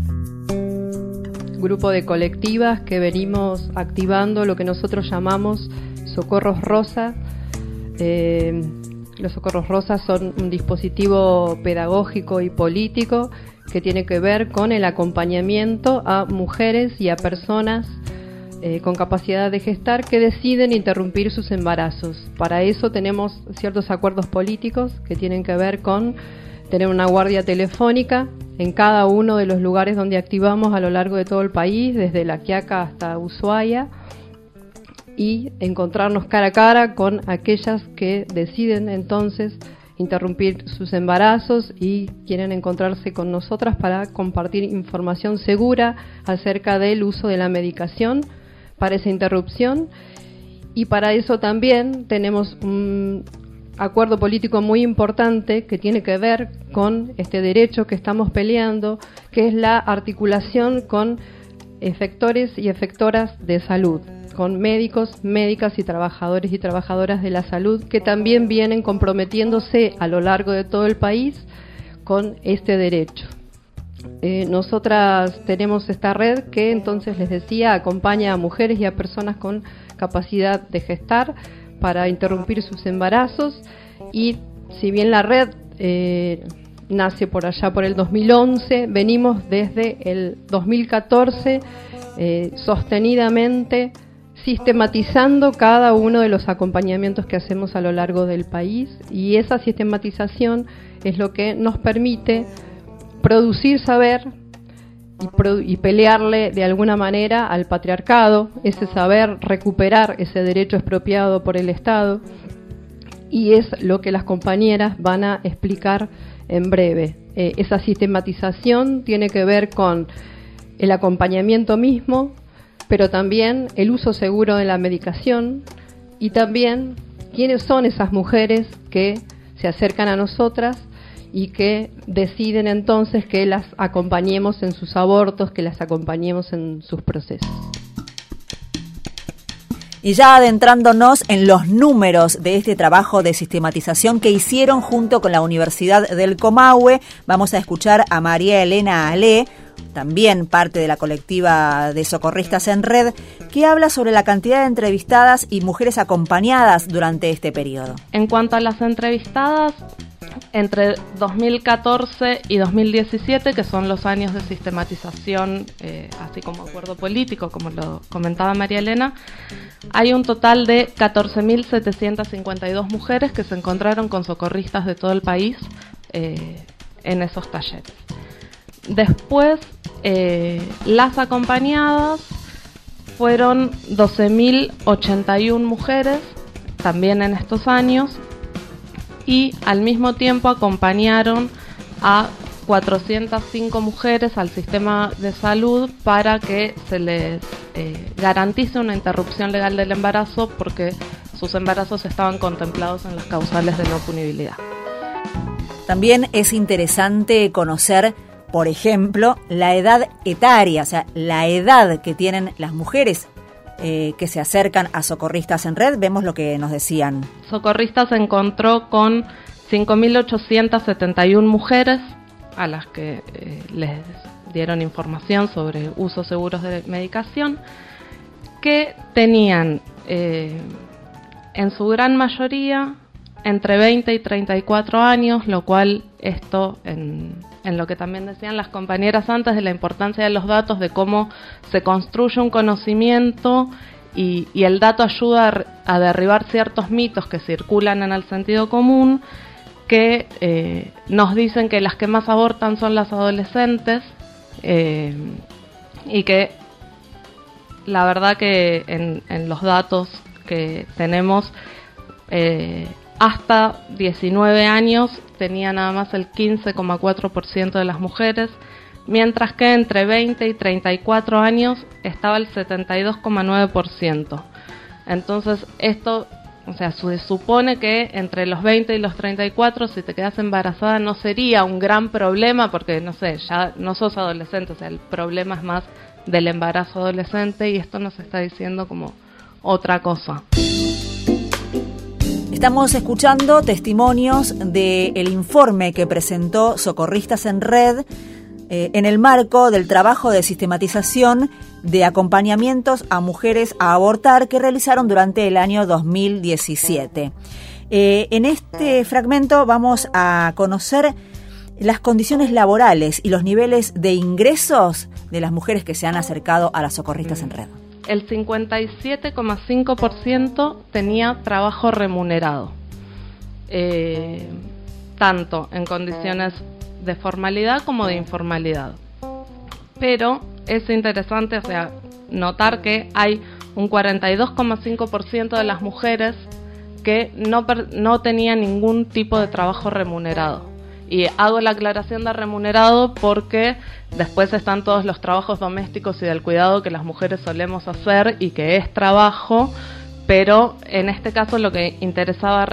Grupo de colectivas que venimos activando lo que nosotros llamamos socorros rosas. Los socorros rosas son un dispositivo pedagógico y político que tiene que ver con el acompañamiento a mujeres y a personas con capacidad de gestar que deciden interrumpir sus embarazos. Para eso tenemos ciertos acuerdos políticos que tienen que ver con tener una guardia telefónica en cada uno de los lugares donde activamos a lo largo de todo el país, desde La Quiaca hasta Ushuaia, y encontrarnos cara a cara con aquellas que deciden entonces interrumpir sus embarazos y quieren encontrarse con nosotras para compartir información segura acerca del uso de la medicación para esa interrupción. Y para eso también tenemos un acuerdo político muy importante que tiene que ver con este derecho que estamos peleando, que es la articulación con efectores y efectoras de salud, con médicos, médicas y trabajadores y trabajadoras de la salud que también vienen comprometiéndose a lo largo de todo el país con este derecho. Nosotras tenemos esta red que, entonces les decía, acompaña a mujeres y a personas con capacidad de gestar para interrumpir sus embarazos, y si bien la red nace por allá por el 2011, venimos desde el 2014 sostenidamente sistematizando cada uno de los acompañamientos que hacemos a lo largo del país, y esa sistematización es lo que nos permite producir saber y pelearle de alguna manera al patriarcado, ese saber, recuperar ese derecho expropiado por el Estado, y es lo que las compañeras van a explicar en breve. Esa sistematización tiene que ver con el acompañamiento mismo, pero también el uso seguro de la medicación, y también quiénes son esas mujeres que se acercan a nosotras y que deciden entonces que las acompañemos en sus abortos, que las acompañemos en sus procesos. Y ya adentrándonos en los números de este trabajo de sistematización que hicieron junto con la Universidad del Comahue, vamos a escuchar a María Elena Ale, también parte de la colectiva de socorristas en red, que habla sobre la cantidad de entrevistadas y mujeres acompañadas durante este periodo. En cuanto a las entrevistadas, entre 2014 y 2017, que son los años de sistematización, así como acuerdo político, como lo comentaba María Elena, hay un total de 14.752 mujeres que se encontraron con socorristas de todo el país en esos talleres. Después, las acompañadas fueron 12.081 mujeres, también en estos años, y al mismo tiempo acompañaron a 405 mujeres al sistema de salud para que se les garantice una interrupción legal del embarazo, porque sus embarazos estaban contemplados en las causales de no punibilidad. También es interesante conocer, por ejemplo, la edad etaria, o sea, la edad que tienen las mujeres que se acercan a socorristas en red. Vemos lo que nos decían. Socorristas se encontró con 5.871 mujeres a las que les dieron información sobre usos seguros de medicación, que tenían en su gran mayoría entre 20 y 34 años, lo cual esto en lo que también decían las compañeras antes de la importancia de los datos, de cómo se construye un conocimiento y el dato ayuda a derribar ciertos mitos que circulan en el sentido común, que nos dicen que las que más abortan son las adolescentes, y que la verdad que en los datos que tenemos, hasta 19 años tenía nada más el 15,4% de las mujeres, mientras que entre 20 y 34 años estaba el 72,9%. Entonces esto, o sea, se supone que entre los 20 y los 34, si te quedas embarazada, no sería un gran problema, porque, no sé, ya no sos adolescente, o sea, el problema es más del embarazo adolescente, y esto nos está diciendo como otra cosa. Estamos escuchando testimonios del informe que presentó Socorristas en Red en el marco del trabajo de sistematización de acompañamientos a mujeres a abortar que realizaron durante el año 2017. En este fragmento vamos a conocer las condiciones laborales y los niveles de ingresos de las mujeres que se han acercado a las Socorristas en Red. El 57,5% tenía trabajo remunerado, tanto en condiciones de formalidad como de informalidad. Pero es interesante, o sea, notar que hay un 42,5% de las mujeres que no tenían ningún tipo de trabajo remunerado. Y hago la aclaración de remunerado porque después están todos los trabajos domésticos y del cuidado que las mujeres solemos hacer y que es trabajo, pero en este caso lo que interesaba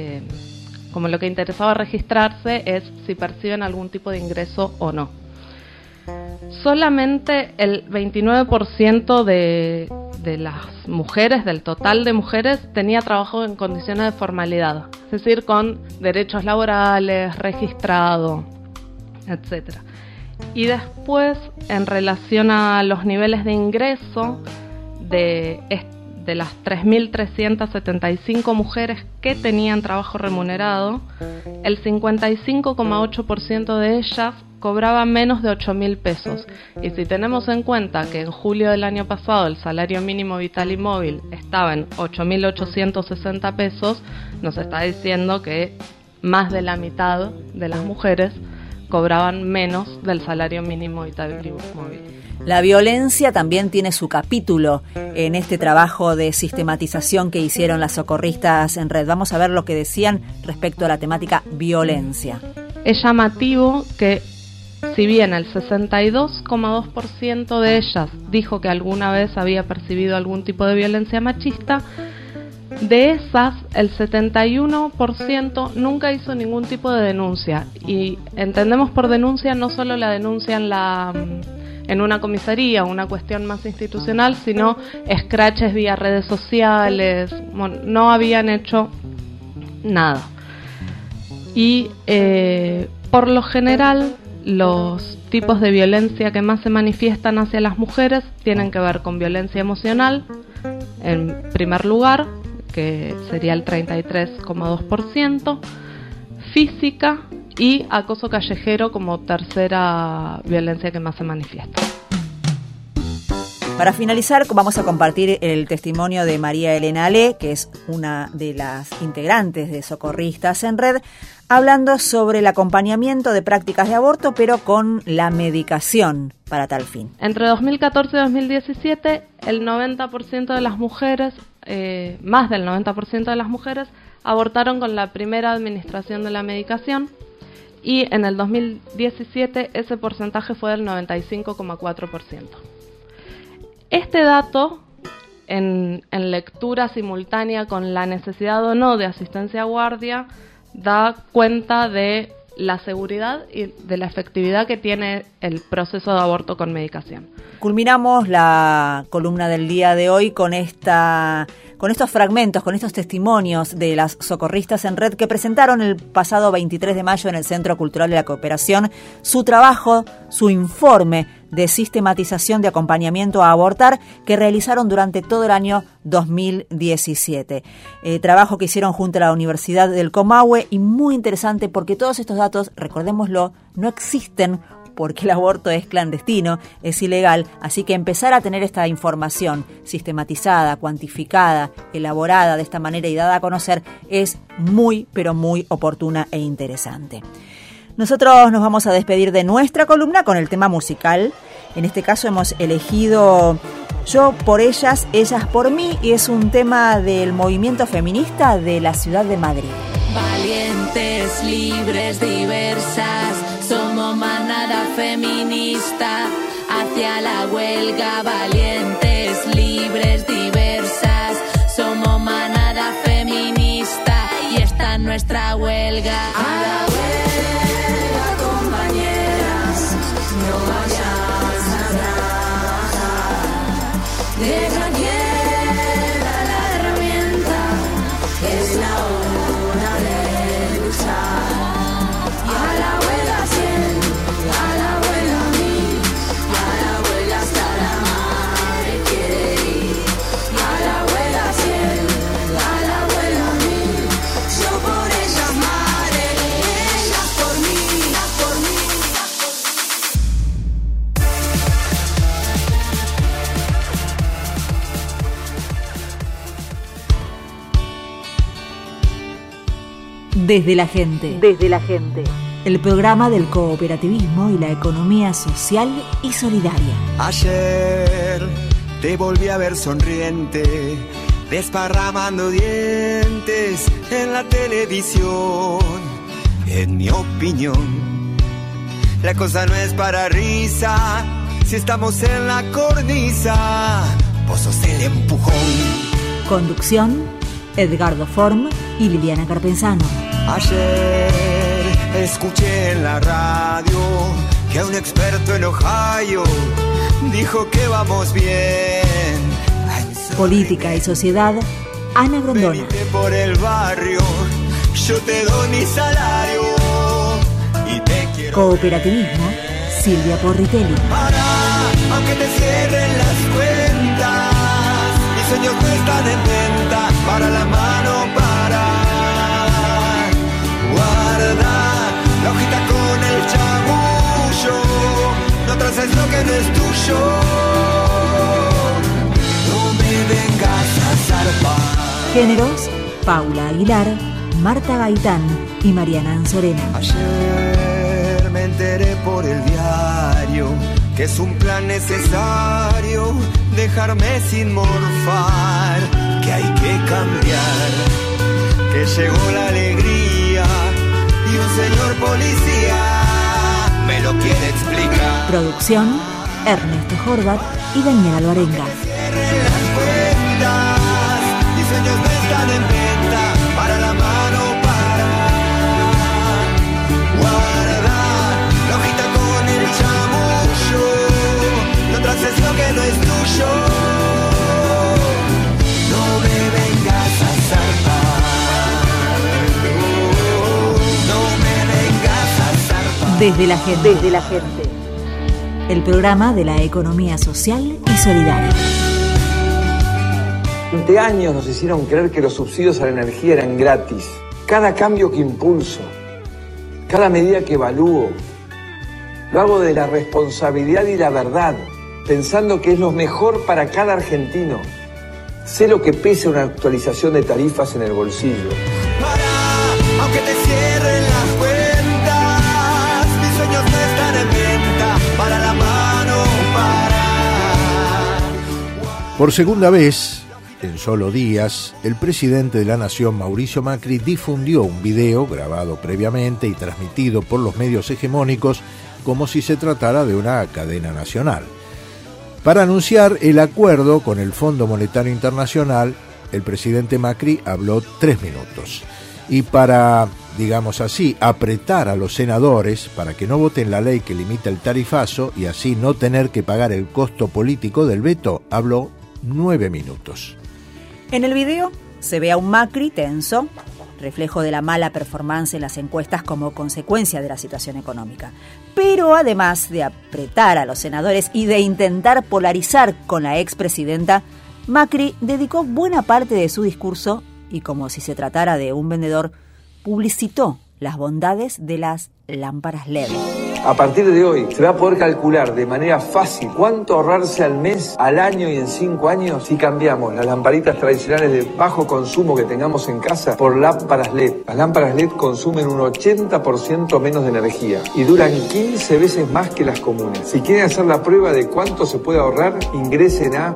registrarse es si perciben algún tipo de ingreso o no. Solamente el 29% de las mujeres, del total de mujeres, tenía trabajo en condiciones de formalidad, es decir, con derechos laborales, registrado, etc. Y después, en relación a los niveles de ingreso de las 3.375 mujeres que tenían trabajo remunerado, el 55,8% de ellas cobraba menos de 8.000 pesos. Y si tenemos en cuenta que en julio del año pasado el salario mínimo vital y móvil estaba en 8.860 pesos, nos está diciendo que más de la mitad de las mujeres cobraban menos del salario mínimo vital y móvil. La violencia también tiene su capítulo en este trabajo de sistematización que hicieron las Socorristas en Red. Vamos a ver lo que decían respecto a la temática violencia. Es llamativo que, si bien el 62,2% de ellas dijo que alguna vez había percibido algún tipo de violencia machista, de esas el 71% nunca hizo ningún tipo de denuncia. Y entendemos por denuncia no solo la denuncia en una comisaría, una cuestión más institucional, sino scratches vía redes sociales. Bueno, no habían hecho nada. Y por lo general, los tipos de violencia que más se manifiestan hacia las mujeres tienen que ver con violencia emocional, en primer lugar, que sería el 33,2%, física y acoso callejero como tercera violencia que más se manifiesta. Para finalizar, vamos a compartir el testimonio de María Elena Ale, que es una de las integrantes de Socorristas en Red, hablando sobre el acompañamiento de prácticas de aborto, pero con la medicación para tal fin. Entre 2014 y 2017, el 90% de las mujeres, más del 90% de las mujeres, abortaron con la primera administración de la medicación, y en el 2017 ese porcentaje fue del 95,4%. Este dato, en lectura simultánea con la necesidad o no de asistencia a guardia, da cuenta de la seguridad y de la efectividad que tiene el proceso de aborto con medicación. Culminamos la columna del día de hoy con estos fragmentos, con estos testimonios de las Socorristas en Red que presentaron el pasado 23 de mayo en el Centro Cultural de la Cooperación su trabajo, su informe de sistematización de acompañamiento a abortar que realizaron durante todo el año 2017. Trabajo que hicieron junto a la Universidad del Comahue, y muy interesante porque todos estos datos, recordémoslo, no existen porque el aborto es clandestino, es ilegal, así que empezar a tener esta información sistematizada, cuantificada, elaborada de esta manera y dada a conocer es muy, pero muy oportuna e interesante. Nosotros nos vamos a despedir de nuestra columna con el tema musical. En este caso hemos elegido Yo por ellas, ellas por mí, y es un tema del movimiento feminista de la ciudad de Madrid. Valientes, libres, diversas, Somos manada feminista, hacia la huelga, valientes, libres, diversas. Somos manada feminista y esta es nuestra huelga. A la huelga, compañeras, no vayas a trabajar. Deja quieta la herramienta, es la hora de luchar. Y a la huelga 100, a la huelga 1000, y a la huelga hasta la madre quiere ir. Y a la huelga 100, a la huelga 1000, yo por ellas madre, ellas por mí, ellas por mí, ellas por mí. Desde la gente. Desde la gente. El programa del cooperativismo y la economía social y solidaria. Ayer te volví a ver sonriente, desparramando dientes en la televisión. En mi opinión, la cosa no es para risa. Si estamos en la cornisa, vos sos el empujón. Conducción, Edgardo Form y Liliana Carpenzano. Ayer escuché en la radio que un experto en Ohio dijo que vamos bien. Política y sociedad, Ana Grondona. Venite por el barrio, yo te doy mi salario y te quiero. Cooperativismo, Silvia Porritelli. Para, aunque te cierren las cuentas, mis sueños no están en venta. Para la mano, para guarda la hojita con el chamullo, no traces lo que no es tuyo. No me vengas a zarpar. Géneros, Paula Aguilar, Marta Gaitán y Mariana Anzorena. Ayer me enteré por el diario que es un plan necesario dejarme sin morfar, que hay que cambiar, que llegó la alegría y un señor policía me lo quiere explicar. Producción, Ernesto Horvat y Daniel Alvarenga. Cierren las cuentas, mis sueños no están en venta. Para la mano, para guarda la hojita con el chamullo, no traces lo que no es tuyo. No me vengas a zarpar, no me vengas a zarpar. Desde la gente. Desde la gente. El programa de la economía social y solidaria. 20 años nos hicieron creer que los subsidios a la energía eran gratis. Cada cambio que impulso, cada medida que evalúo, lo hago de la responsabilidad y la verdad, pensando que es lo mejor para cada argentino. Sé lo que pesa una actualización de tarifas en el bolsillo. Para, aunque te cierren las cuentas, mis sueños no están en venta. Para la mano, para. Por segunda vez, en solo días, el presidente de la Nación, Mauricio Macri, difundió un video grabado previamente y transmitido por los medios hegemónicos como si se tratara de una cadena nacional. Para anunciar el acuerdo con el Fondo Monetario Internacional, el presidente Macri habló 3 minutos. Y para, digamos así, apretar a los senadores para que no voten la ley que limita el tarifazo y así no tener que pagar el costo político del veto, habló 9 minutos. En el video se ve a un Macri tenso, reflejo de la mala performance en las encuestas como consecuencia de la situación económica. Pero además de apretar a los senadores y de intentar polarizar con la expresidenta, Macri dedicó buena parte de su discurso, y como si se tratara de un vendedor, publicitó las bondades de las lámparas LED. A partir de hoy se va a poder calcular de manera fácil cuánto ahorrarse al mes, al año y en 5 años si cambiamos las lamparitas tradicionales de bajo consumo que tengamos en casa por lámparas LED. Las lámparas LED consumen un 80% menos de energía y duran 15 veces más que las comunes. Si quieren hacer la prueba de cuánto se puede ahorrar, ingresen a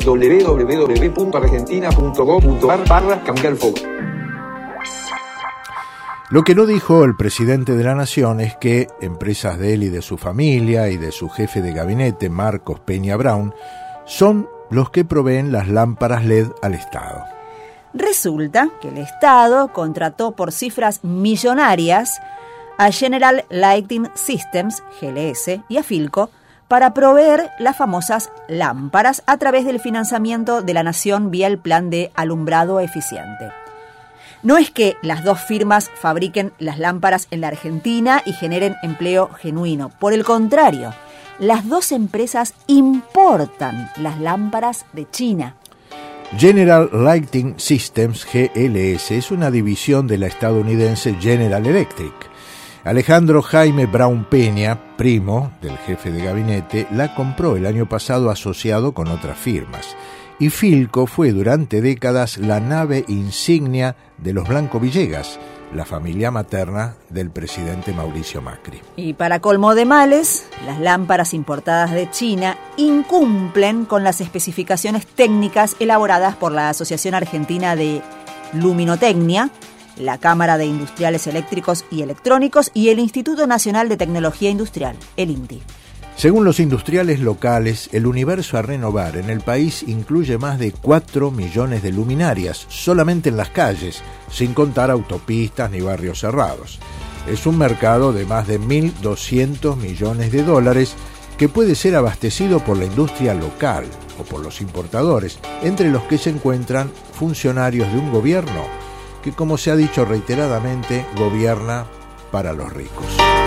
www.argentina.gov.ar/cambiar el foco. Lo que no dijo el presidente de la Nación es que empresas de él y de su familia y de su jefe de gabinete, Marcos Peña Brown, son los que proveen las lámparas LED al Estado. Resulta que el Estado contrató por cifras millonarias a General Lighting Systems, GLS, y a Philco para proveer las famosas lámparas a través del financiamiento de la Nación vía el Plan de Alumbrado Eficiente. No es que las dos firmas fabriquen las lámparas en la Argentina y generen empleo genuino. Por el contrario, las dos empresas importan las lámparas de China. General Lighting Systems, GLS, es una división de la estadounidense General Electric. Alejandro Jaime Brown Peña, primo del jefe de gabinete, la compró el año pasado asociado con otras firmas. Y Philco fue durante décadas la nave insignia de los Blanco Villegas, la familia materna del presidente Mauricio Macri. Y para colmo de males, las lámparas importadas de China incumplen con las especificaciones técnicas elaboradas por la Asociación Argentina de Luminotecnia, la Cámara de Industriales Eléctricos y Electrónicos y el Instituto Nacional de Tecnología Industrial, el INTI. Según los industriales locales, el universo a renovar en el país incluye más de 4 millones de luminarias, solamente en las calles, sin contar autopistas ni barrios cerrados. Es un mercado de más de 1.200 millones de dólares que puede ser abastecido por la industria local o por los importadores, entre los que se encuentran funcionarios de un gobierno que, como se ha dicho reiteradamente, gobierna para los ricos.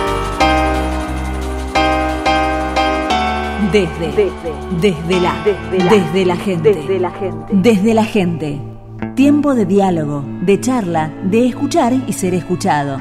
Desde la gente. Tiempo de diálogo, de charla, de escuchar y ser escuchado.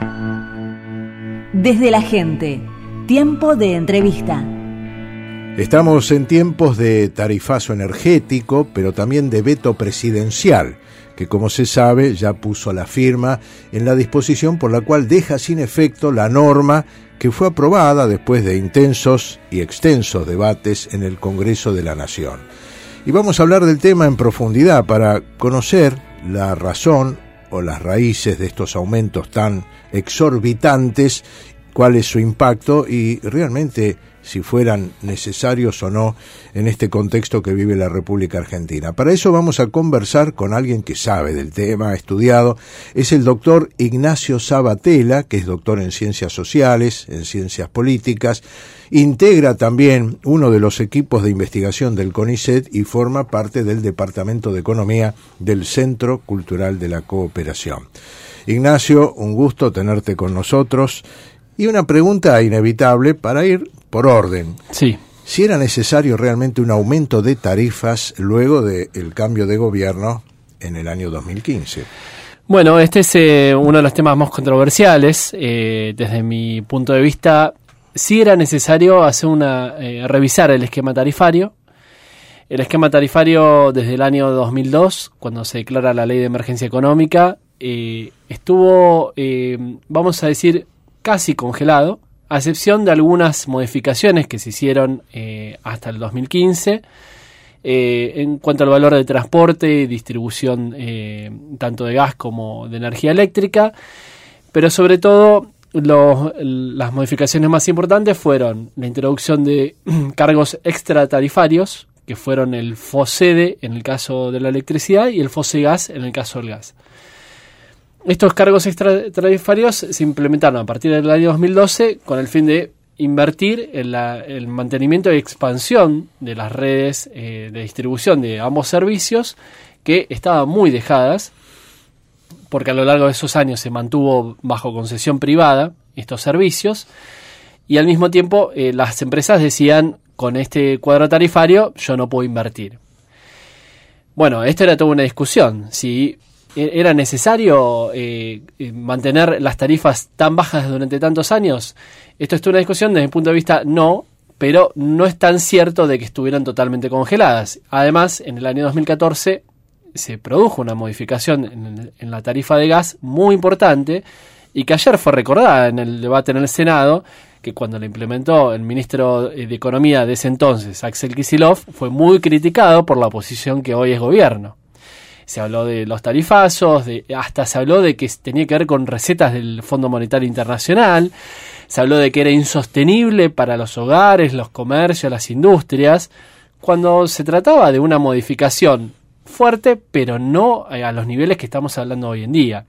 Desde la gente. Tiempo de entrevista. Estamos en tiempos de tarifazo energético, pero también de veto presidencial, que como se sabe ya puso la firma en la disposición por la cual deja sin efecto la norma que fue aprobada después de intensos y extensos debates en el Congreso de la Nación. Y vamos a hablar del tema en profundidad para conocer la razón o las raíces de estos aumentos tan exorbitantes, cuál es su impacto y realmente si fueran necesarios o no en este contexto que vive la República Argentina. Para eso vamos a conversar con alguien que sabe del tema, ha estudiado. Es el doctor Ignacio Sabatella, que es doctor en Ciencias Sociales, en Ciencias Políticas, integra también uno de los equipos de investigación del CONICET y forma parte del Departamento de Economía del Centro Cultural de la Cooperación. Ignacio, un gusto tenerte con nosotros. Y una pregunta inevitable para ir por orden. Sí. Si era necesario realmente un aumento de tarifas luego del cambio de gobierno en el año 2015. Bueno, este es uno de los temas más controversiales. Desde mi punto de vista, sí era necesario hacer revisar el esquema tarifario. El esquema tarifario desde el año 2002, cuando se declara la Ley de Emergencia Económica, estuvo, vamos a decir, casi congelado, a excepción de algunas modificaciones que se hicieron hasta el 2015 en cuanto al valor de transporte y distribución tanto de gas como de energía eléctrica, pero sobre todo las modificaciones más importantes fueron la introducción de cargos extratarifarios, que fueron el FOSEDE en el caso de la electricidad y el FOSEGAS en el caso del gas. Estos cargos extratarifarios se implementaron a partir del año 2012 con el fin de invertir en el mantenimiento y expansión de las redes de distribución de ambos servicios, que estaban muy dejadas, porque a lo largo de esos años se mantuvo bajo concesión privada estos servicios, y al mismo tiempo las empresas decían, con este cuadro tarifario yo no puedo invertir. Bueno, esto era toda una discusión, si ¿era necesario mantener las tarifas tan bajas durante tantos años? Esto es una discusión desde mi punto de vista, no, pero no es tan cierto de que estuvieran totalmente congeladas. Además, en el año 2014 se produjo una modificación en la tarifa de gas muy importante y que ayer fue recordada en el debate en el Senado, que cuando la implementó el ministro de Economía de ese entonces, Axel Kicillof, fue muy criticado por la oposición que hoy es gobierno. Se habló de los tarifazos, hasta se habló de que tenía que ver con recetas del Fondo Monetario Internacional, se habló de que era insostenible para los hogares, los comercios, las industrias, cuando se trataba de una modificación fuerte, pero no a los niveles que estamos hablando hoy en día.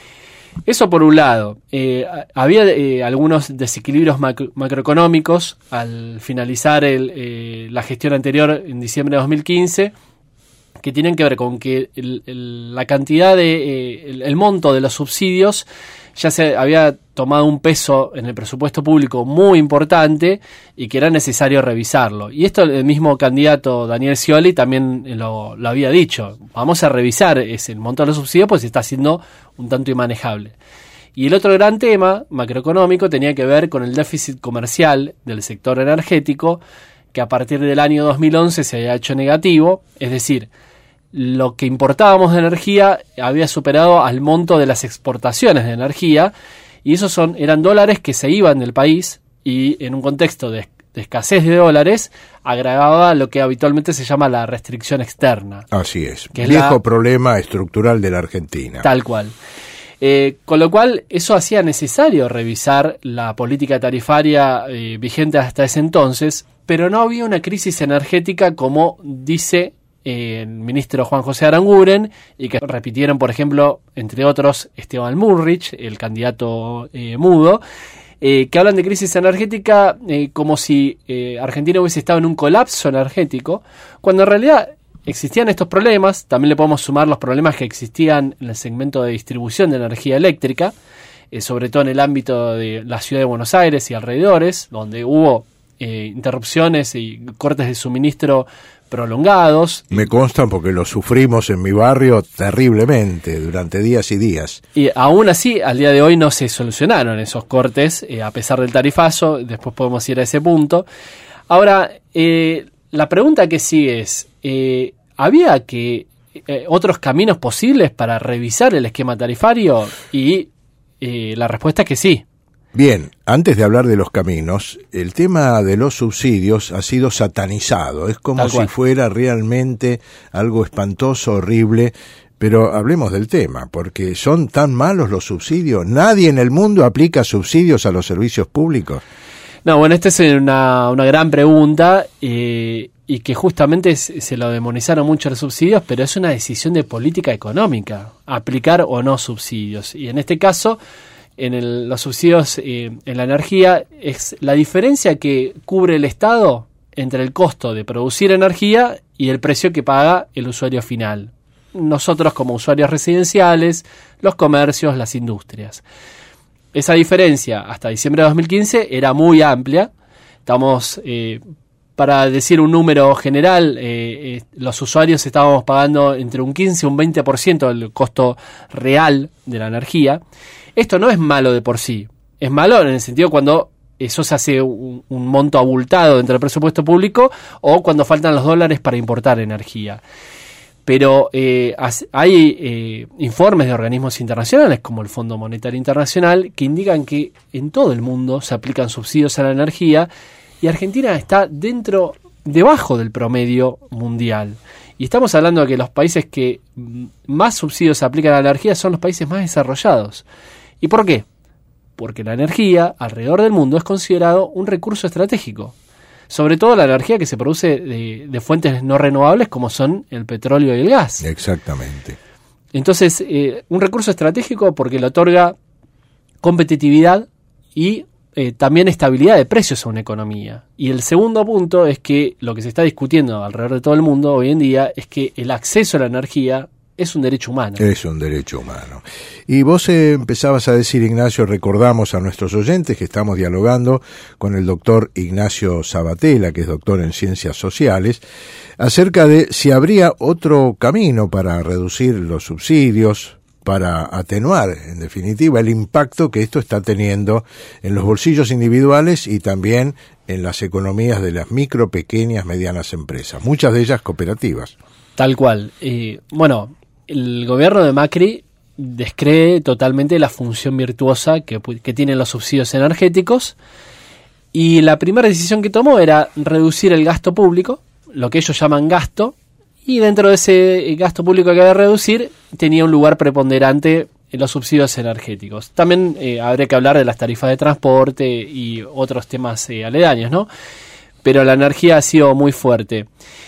Eso por un lado. Había algunos desequilibrios macroeconómicos al finalizar la gestión anterior en diciembre de 2015, que tienen que ver con que la cantidad el monto de los subsidios ya se había tomado un peso en el presupuesto público muy importante y que era necesario revisarlo. Y esto el mismo candidato Daniel Scioli también lo había dicho. Vamos a revisar el monto de los subsidios porque se está haciendo un tanto inmanejable. Y el otro gran tema macroeconómico tenía que ver con el déficit comercial del sector energético, que a partir del año 2011 se había hecho negativo, es decir, lo que importábamos de energía había superado al monto de las exportaciones de energía, y esos eran dólares que se iban del país, y en un contexto de escasez de dólares agravaba lo que habitualmente se llama la restricción externa. Así es, que viejo problema estructural de la Argentina. Tal cual. Con lo cual eso hacía necesario revisar la política tarifaria vigente hasta ese entonces, pero no había una crisis energética como dice el ministro Juan José Aranguren, y que repitieron, por ejemplo, entre otros, Esteban Bullrich, el candidato mudo, que hablan de crisis energética como si Argentina hubiese estado en un colapso energético, cuando en realidad existían estos problemas. También le podemos sumar los problemas que existían en el segmento de distribución de energía eléctrica, sobre todo en el ámbito de la ciudad de Buenos Aires y alrededores, donde hubo interrupciones y cortes de suministro prolongados. Me constan porque lo sufrimos en mi barrio terriblemente durante días y días. Y aún así, al día de hoy no se solucionaron esos cortes, a pesar del tarifazo. Después podemos ir a ese punto. Ahora, la pregunta que sigue es, ¿había otros caminos posibles para revisar el esquema tarifario? Y la respuesta es que sí. Bien, antes de hablar de los caminos, el tema de los subsidios ha sido satanizado. Es como si fuera realmente algo espantoso, horrible. Pero hablemos del tema, porque son tan malos los subsidios. ¿Nadie en el mundo aplica subsidios a los servicios públicos? No, bueno, esta es una gran pregunta y que justamente se lo demonizaron mucho los subsidios, pero es una decisión de política económica, aplicar o no subsidios. Y en este caso, los subsidios en la energía es la diferencia que cubre el Estado entre el costo de producir energía y el precio que paga el usuario final. Nosotros como usuarios residenciales, los comercios, las industrias. Esa diferencia hasta diciembre de 2015 era muy amplia. Estamos, para decir un número general, los usuarios estábamos pagando entre un 15 y un 20% del costo real de la energía. Esto no es malo de por sí. Es malo en el sentido cuando eso se hace un monto abultado dentro del presupuesto público o cuando faltan los dólares para importar energía. Pero hay informes de organismos internacionales como el Fondo Monetario Internacional que indican que en todo el mundo se aplican subsidios a la energía y Argentina está debajo del promedio mundial. Y estamos hablando de que los países que más subsidios aplican a la energía son los países más desarrollados. ¿Y por qué? Porque la energía alrededor del mundo es considerado un recurso estratégico. Sobre todo la energía que se produce de fuentes no renovables como son el petróleo y el gas. Exactamente. Entonces, un recurso estratégico porque le otorga competitividad y también estabilidad de precios a una economía. Y el segundo punto es que lo que se está discutiendo alrededor de todo el mundo hoy en día es que el acceso a la energía es un derecho humano. Es un derecho humano. Y vos empezabas a decir, Ignacio, recordamos a nuestros oyentes que estamos dialogando con el doctor Ignacio Sabatella, que es doctor en Ciencias Sociales, acerca de si habría otro camino para reducir los subsidios, para atenuar, en definitiva, el impacto que esto está teniendo en los bolsillos individuales y también en las economías de las micro, pequeñas, medianas empresas, muchas de ellas cooperativas. Tal cual. Bueno, el gobierno de Macri descree totalmente la función virtuosa que tienen los subsidios energéticos y la primera decisión que tomó era reducir el gasto público, lo que ellos llaman gasto, Y dentro de ese gasto público que había que reducir, tenía un lugar preponderante en los subsidios energéticos. También habría que hablar de las tarifas de transporte y otros temas aledaños, ¿no? Pero la energía ha sido muy fuerte.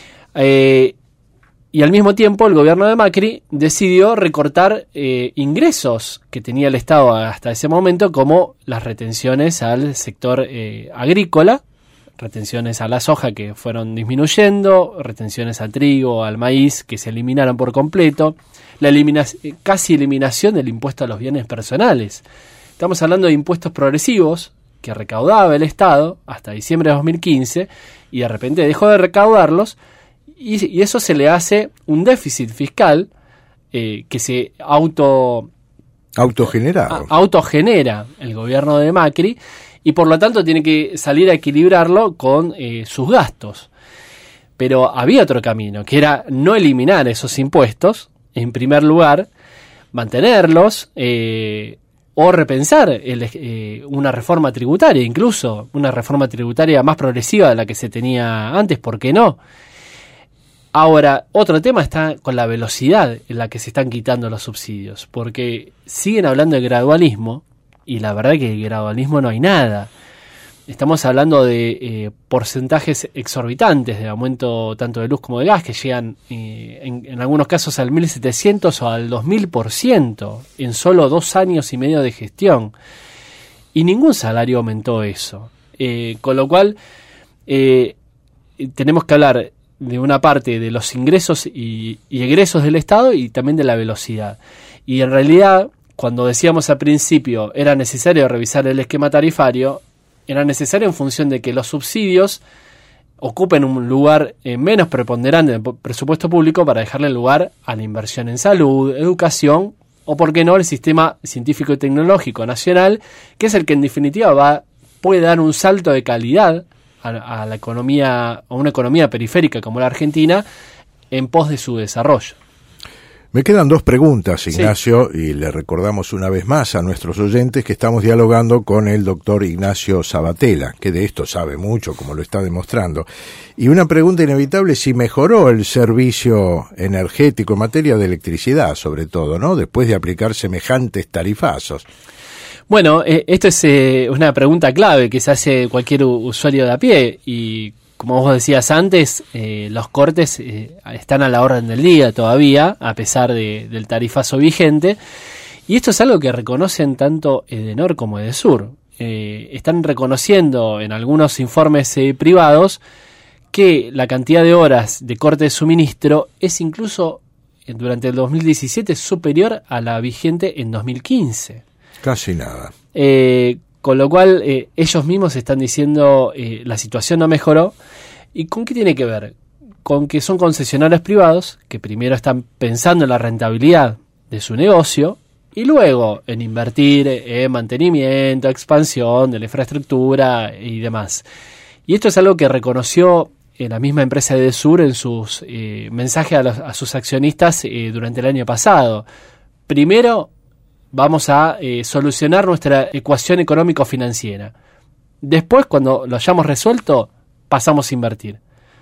Y al mismo tiempo el gobierno de Macri decidió recortar ingresos que tenía el Estado hasta ese momento, como las retenciones al sector agrícola, retenciones a la soja que fueron disminuyendo, retenciones al trigo, al maíz que se eliminaron por completo, la casi eliminación del impuesto a los bienes personales. Estamos hablando de impuestos progresivos que recaudaba el Estado hasta diciembre de 2015 y de repente dejó de recaudarlos y eso se le hace un déficit fiscal que se autogenera el gobierno de Macri y por lo tanto tiene que salir a equilibrarlo con sus gastos. Pero había otro camino, que era no eliminar esos impuestos, en primer lugar, mantenerlos o repensar una reforma tributaria, incluso una reforma tributaria más progresiva de la que se tenía antes, ¿por qué no? Ahora, otro tema está con la velocidad en la que se están quitando los subsidios, porque siguen hablando de gradualismo, y la verdad que de gradualismo no hay nada. Estamos hablando de porcentajes exorbitantes de aumento tanto de luz como de gas, que llegan en algunos casos al 1.700 o al 2.000% en solo 2 años y medio de gestión. Y ningún salario aumentó eso. Con lo cual, tenemos que hablar de una parte de los ingresos y egresos del Estado y también de la velocidad. Y en realidad, cuando decíamos al principio era necesario revisar el esquema tarifario, era necesario en función de que los subsidios ocupen un lugar menos preponderante en el presupuesto público para dejarle lugar a la inversión en salud, educación o, por qué no, el sistema científico y tecnológico nacional, que es el que en definitiva puede dar un salto de calidad a la economía, a una economía periférica como la Argentina, en pos de su desarrollo. Me quedan 2 preguntas, Ignacio, sí. Y le recordamos una vez más a nuestros oyentes que estamos dialogando con el doctor Ignacio Sabatella, que de esto sabe mucho, como lo está demostrando. Y una pregunta inevitable, si mejoró el servicio energético en materia de electricidad, sobre todo, ¿no? Después de aplicar semejantes tarifazos. Bueno, esto es una pregunta clave que se hace cualquier usuario de a pie y como vos decías antes, los cortes están a la orden del día todavía, a pesar del tarifazo vigente, y esto es algo que reconocen tanto Edenor como Edesur. Están reconociendo en algunos informes privados que la cantidad de horas de corte de suministro es incluso durante el 2017 superior a la vigente en 2015. Casi nada. Con lo cual, ellos mismos están diciendo la situación no mejoró. ¿Y con qué tiene que ver? Con que son concesionarios privados que primero están pensando en la rentabilidad de su negocio y luego en invertir en mantenimiento, expansión de la infraestructura y demás. Y esto es algo que reconoció la misma empresa de Edesur en sus mensajes a sus accionistas durante el año pasado. Primero, vamos a solucionar nuestra ecuación económico-financiera. Después, cuando lo hayamos resuelto, pasamos a invertir.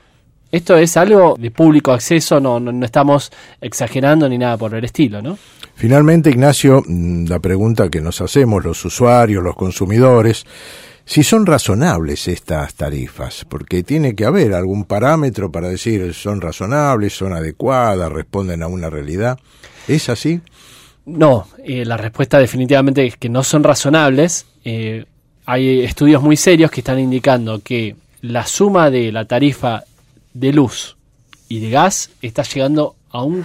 Esto es algo de público acceso, no estamos exagerando ni nada por el estilo, ¿no? Finalmente, Ignacio, la pregunta que nos hacemos los usuarios, los consumidores, si son razonables estas tarifas, porque tiene que haber algún parámetro para decir son razonables, son adecuadas, responden a una realidad. ¿Es así? No, la respuesta definitivamente es que no son razonables. Hay estudios muy serios que están indicando que la suma de la tarifa de luz y de gas está llegando a un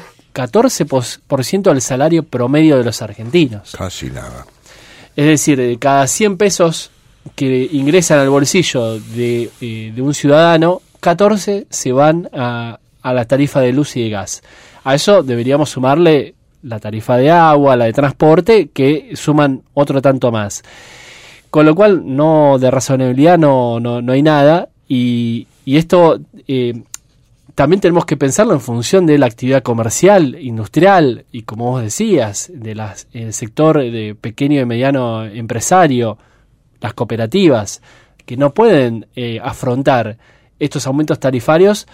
14% del salario promedio de los argentinos. Casi nada. Es decir, de cada 100 pesos que ingresan al bolsillo de un ciudadano, 14 se van a la tarifa de luz y de gas. A eso deberíamos sumarle la tarifa de agua, la de transporte, que suman otro tanto más. Con lo cual, no de razonabilidad no hay nada, y esto también tenemos que pensarlo en función de la actividad comercial, industrial, y como vos decías, el sector de pequeño y mediano empresario, las cooperativas, que no pueden afrontar estos aumentos tarifarios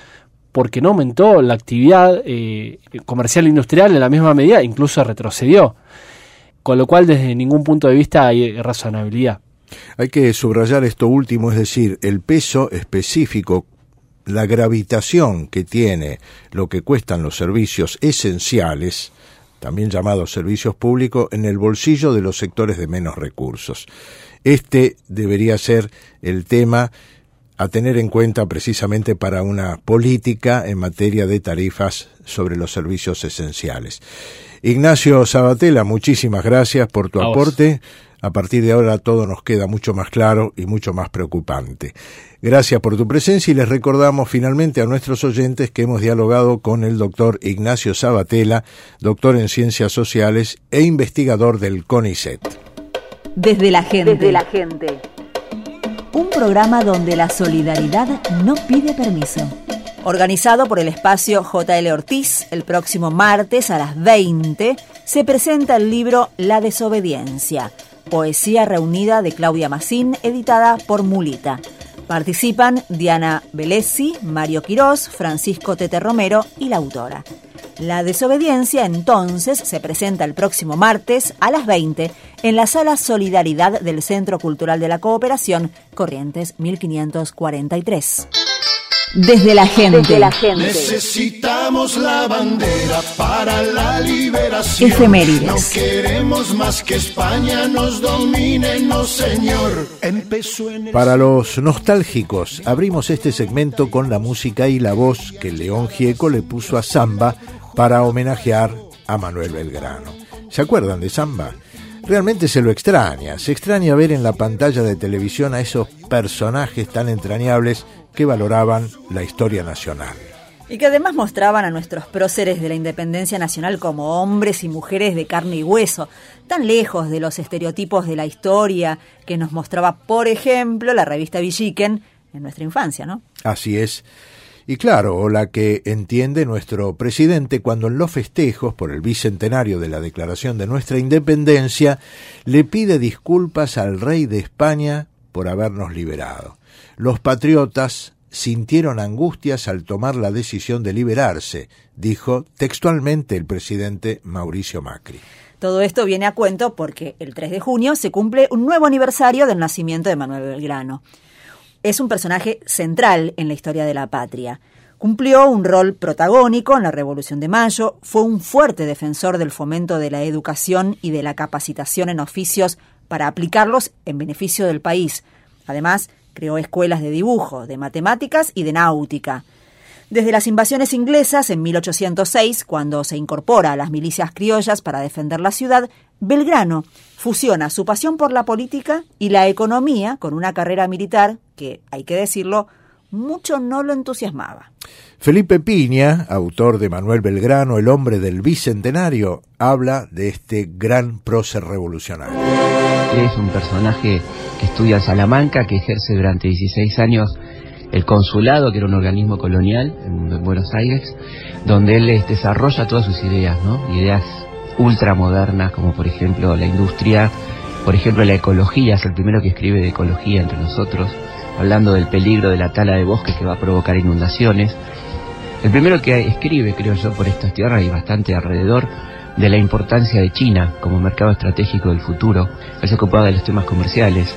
porque no aumentó la actividad comercial e industrial en la misma medida, incluso retrocedió. Con lo cual, desde ningún punto de vista hay razonabilidad. Hay que subrayar esto último, es decir, el peso específico, la gravitación que tiene lo que cuestan los servicios esenciales, también llamados servicios públicos, en el bolsillo de los sectores de menos recursos. Este debería ser el tema a tener en cuenta precisamente para una política en materia de tarifas sobre los servicios esenciales. Ignacio Sabatella, muchísimas gracias por tu aporte. A partir de ahora todo nos queda mucho más claro y mucho más preocupante. Gracias por tu presencia y les recordamos finalmente a nuestros oyentes que hemos dialogado con el doctor Ignacio Sabatella, doctor en Ciencias Sociales e investigador del CONICET. Desde la gente. Un programa donde la solidaridad no pide permiso. Organizado por el espacio J.L. Ortiz, el próximo martes a las 20 se presenta el libro La desobediencia, poesía reunida de Claudia Massín, editada por Mulita. Participan Diana Velesi, Mario Quirós, Francisco Tete Romero y la autora. La desobediencia, entonces, se presenta el próximo martes a las 20 en la Sala Solidaridad del Centro Cultural de la Cooperación, Corrientes 1543. Desde la gente. Necesitamos la bandera para la liberación. Efemérides. No queremos más que España nos domine, no señor. Para los nostálgicos, abrimos este segmento con la música y la voz que León Gieco le puso a Samba para homenajear a Manuel Belgrano. ¿Se acuerdan de Samba? Realmente se extraña ver en la pantalla de televisión a esos personajes tan entrañables que valoraban la historia nacional. Y que además mostraban a nuestros próceres de la independencia nacional como hombres y mujeres de carne y hueso, tan lejos de los estereotipos de la historia que nos mostraba, por ejemplo, la revista Villiquen en nuestra infancia, ¿no? Así es. Y claro, la que entiende nuestro presidente cuando en los festejos por el bicentenario de la declaración de nuestra independencia le pide disculpas al rey de España por habernos liberado. Los patriotas sintieron angustias al tomar la decisión de liberarse, dijo textualmente el presidente Mauricio Macri. Todo esto viene a cuento porque el 3 de junio se cumple un nuevo aniversario del nacimiento de Manuel Belgrano. Es un personaje central en la historia de la patria. Cumplió un rol protagónico en la Revolución de Mayo, fue un fuerte defensor del fomento de la educación y de la capacitación en oficios para aplicarlos en beneficio del país. Además, creó escuelas de dibujo, de matemáticas y de náutica. Desde las invasiones inglesas en 1806, cuando se incorpora a las milicias criollas para defender la ciudad, Belgrano fusiona su pasión por la política y la economía con una carrera militar que, hay que decirlo, mucho no lo entusiasmaba. Felipe Piña, autor de Manuel Belgrano, el hombre del bicentenario, habla de este gran prócer revolucionario. Es un personaje que estudia en Salamanca, que ejerce durante 16 años el consulado, que era un organismo colonial en Buenos Aires, donde él desarrolla todas sus ideas, ¿no? Ideas ultramodernas, como por ejemplo la industria, por ejemplo la ecología, es el primero que escribe de ecología entre nosotros, hablando del peligro de la tala de bosques que va a provocar inundaciones. El primero que escribe, creo yo, por estas tierras y bastante alrededor, de la importancia de China como mercado estratégico del futuro. Él se ocupaba de los temas comerciales.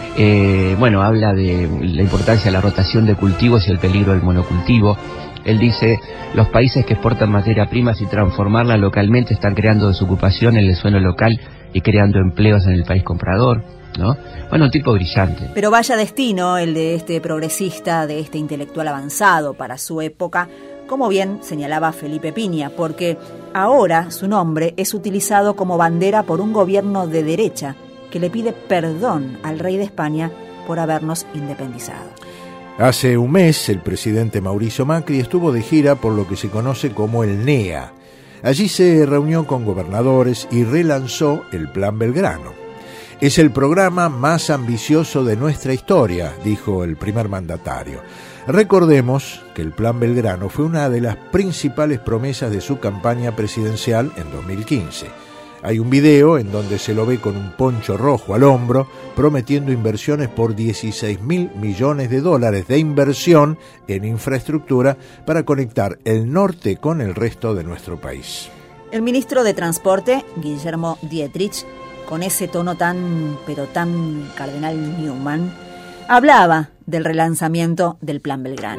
Habla de la importancia de la rotación de cultivos y el peligro del monocultivo. Él dice, los países que exportan materia prima sin transformarla localmente están creando desocupación en el suelo local y creando empleos en el país comprador, ¿no? Bueno, un tipo brillante. Pero vaya destino el de este progresista, de este intelectual avanzado para su época, como bien señalaba Felipe Piña, porque ahora su nombre es utilizado como bandera por un gobierno de derecha que le pide perdón al rey de España por habernos independizado. Hace un mes, el presidente Mauricio Macri estuvo de gira por lo que se conoce como el NEA. Allí se reunió con gobernadores y relanzó el Plan Belgrano. Es el programa más ambicioso de nuestra historia, dijo el primer mandatario. Recordemos que el Plan Belgrano fue una de las principales promesas de su campaña presidencial en 2015. Hay un video en donde se lo ve con un poncho rojo al hombro, prometiendo inversiones por $16.000 millones de inversión en infraestructura para conectar el norte con el resto de nuestro país. El ministro de Transporte, Guillermo Dietrich, con ese tono tan cardenal Newman, hablaba del relanzamiento del Plan Belgrano.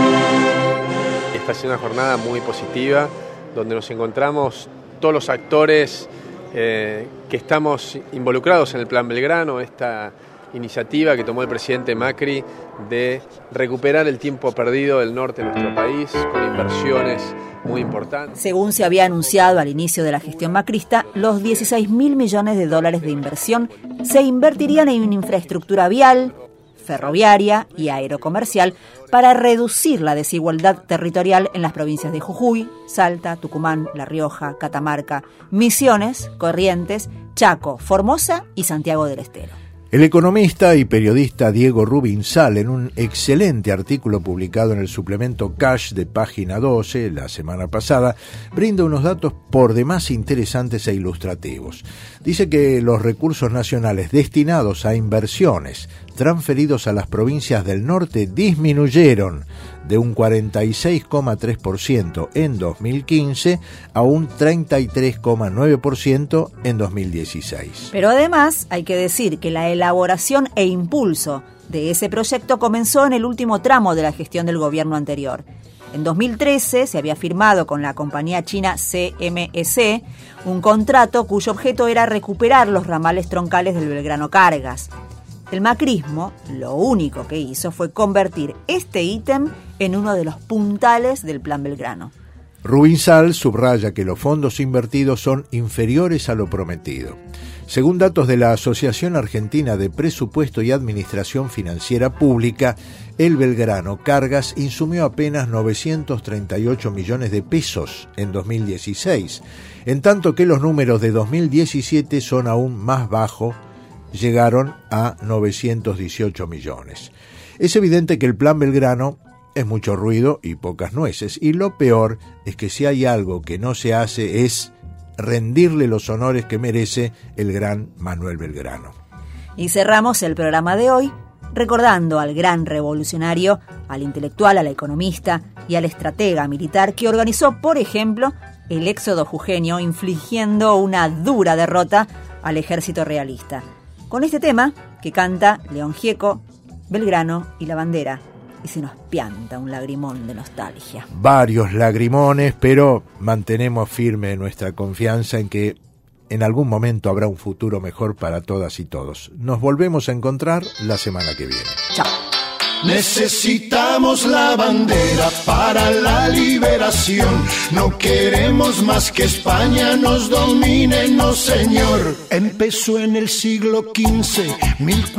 Esta es una jornada muy positiva, donde nos encontramos todos los actores que estamos involucrados en el Plan Belgrano, esta iniciativa que tomó el presidente Macri de recuperar el tiempo perdido del norte de nuestro país con inversiones muy importantes. Según se había anunciado al inicio de la gestión macrista, los $16.000 millones de inversión se invertirían en infraestructura vial, ferroviaria y aerocomercial para reducir la desigualdad territorial en las provincias de Jujuy, Salta, Tucumán, La Rioja, Catamarca, Misiones, Corrientes, Chaco, Formosa y Santiago del Estero. El economista y periodista Diego Rubinsal, en un excelente artículo publicado en el suplemento Cash de página 12 la semana pasada, brinda unos datos por demás interesantes e ilustrativos. Dice que los recursos nacionales destinados a inversiones transferidos a las provincias del norte disminuyeron de un 46,3% en 2015 a un 33,9% en 2016. Pero además hay que decir que la elaboración e impulso de ese proyecto comenzó en el último tramo de la gestión del gobierno anterior. En 2013 se había firmado con la compañía china CMEC un contrato cuyo objeto era recuperar los ramales troncales del Belgrano Cargas. El macrismo lo único que hizo fue convertir este ítem en uno de los puntales del Plan Belgrano. Rubinsal subraya que los fondos invertidos son inferiores a lo prometido. Según datos de la Asociación Argentina de Presupuesto y Administración Financiera Pública, el Belgrano Cargas insumió apenas 938 millones de pesos en 2016, en tanto que los números de 2017 son aún más bajos, llegaron a 918 millones. Es evidente que el Plan Belgrano es mucho ruido y pocas nueces, y lo peor es que si hay algo que no se hace es rendirle los honores que merece el gran Manuel Belgrano. Y cerramos el programa de hoy recordando al gran revolucionario, al intelectual, al economista y al estratega militar que organizó, por ejemplo, el éxodo jujeño, infligiendo una dura derrota al ejército realista. Con este tema que canta León Gieco, Belgrano y la bandera, y se nos pianta un lagrimón de nostalgia. Varios lagrimones, pero mantenemos firme nuestra confianza en que en algún momento habrá un futuro mejor para todas y todos. Nos volvemos a encontrar la semana que viene. Chao. Necesitamos la bandera para la liberación. No queremos más que España nos domine, no señor. Empezó en el siglo XV,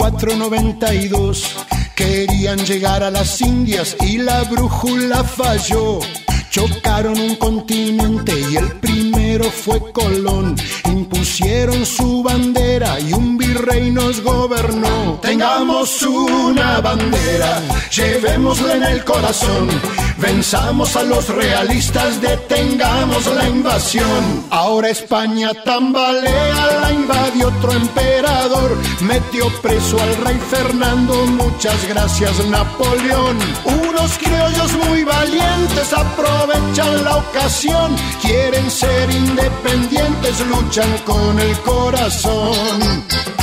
1492. Querían llegar a las Indias y la brújula falló. Chocaron un continente y el primero fue Colón. Impusieron su bandera y un virrey nos gobernó. Tengamos una bandera, llevémosla en el corazón. Venzamos a los realistas, detengamos la invasión. Ahora España tambalea, la invadió otro emperador. Metió preso al rey Fernando, muchas gracias Napoleón. Unos criollos muy valientes aprovechan la ocasión. Quieren ser independientes, luchan con el corazón.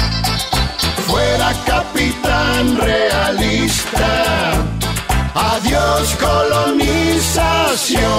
Fuera capitán realista, adiós colonización.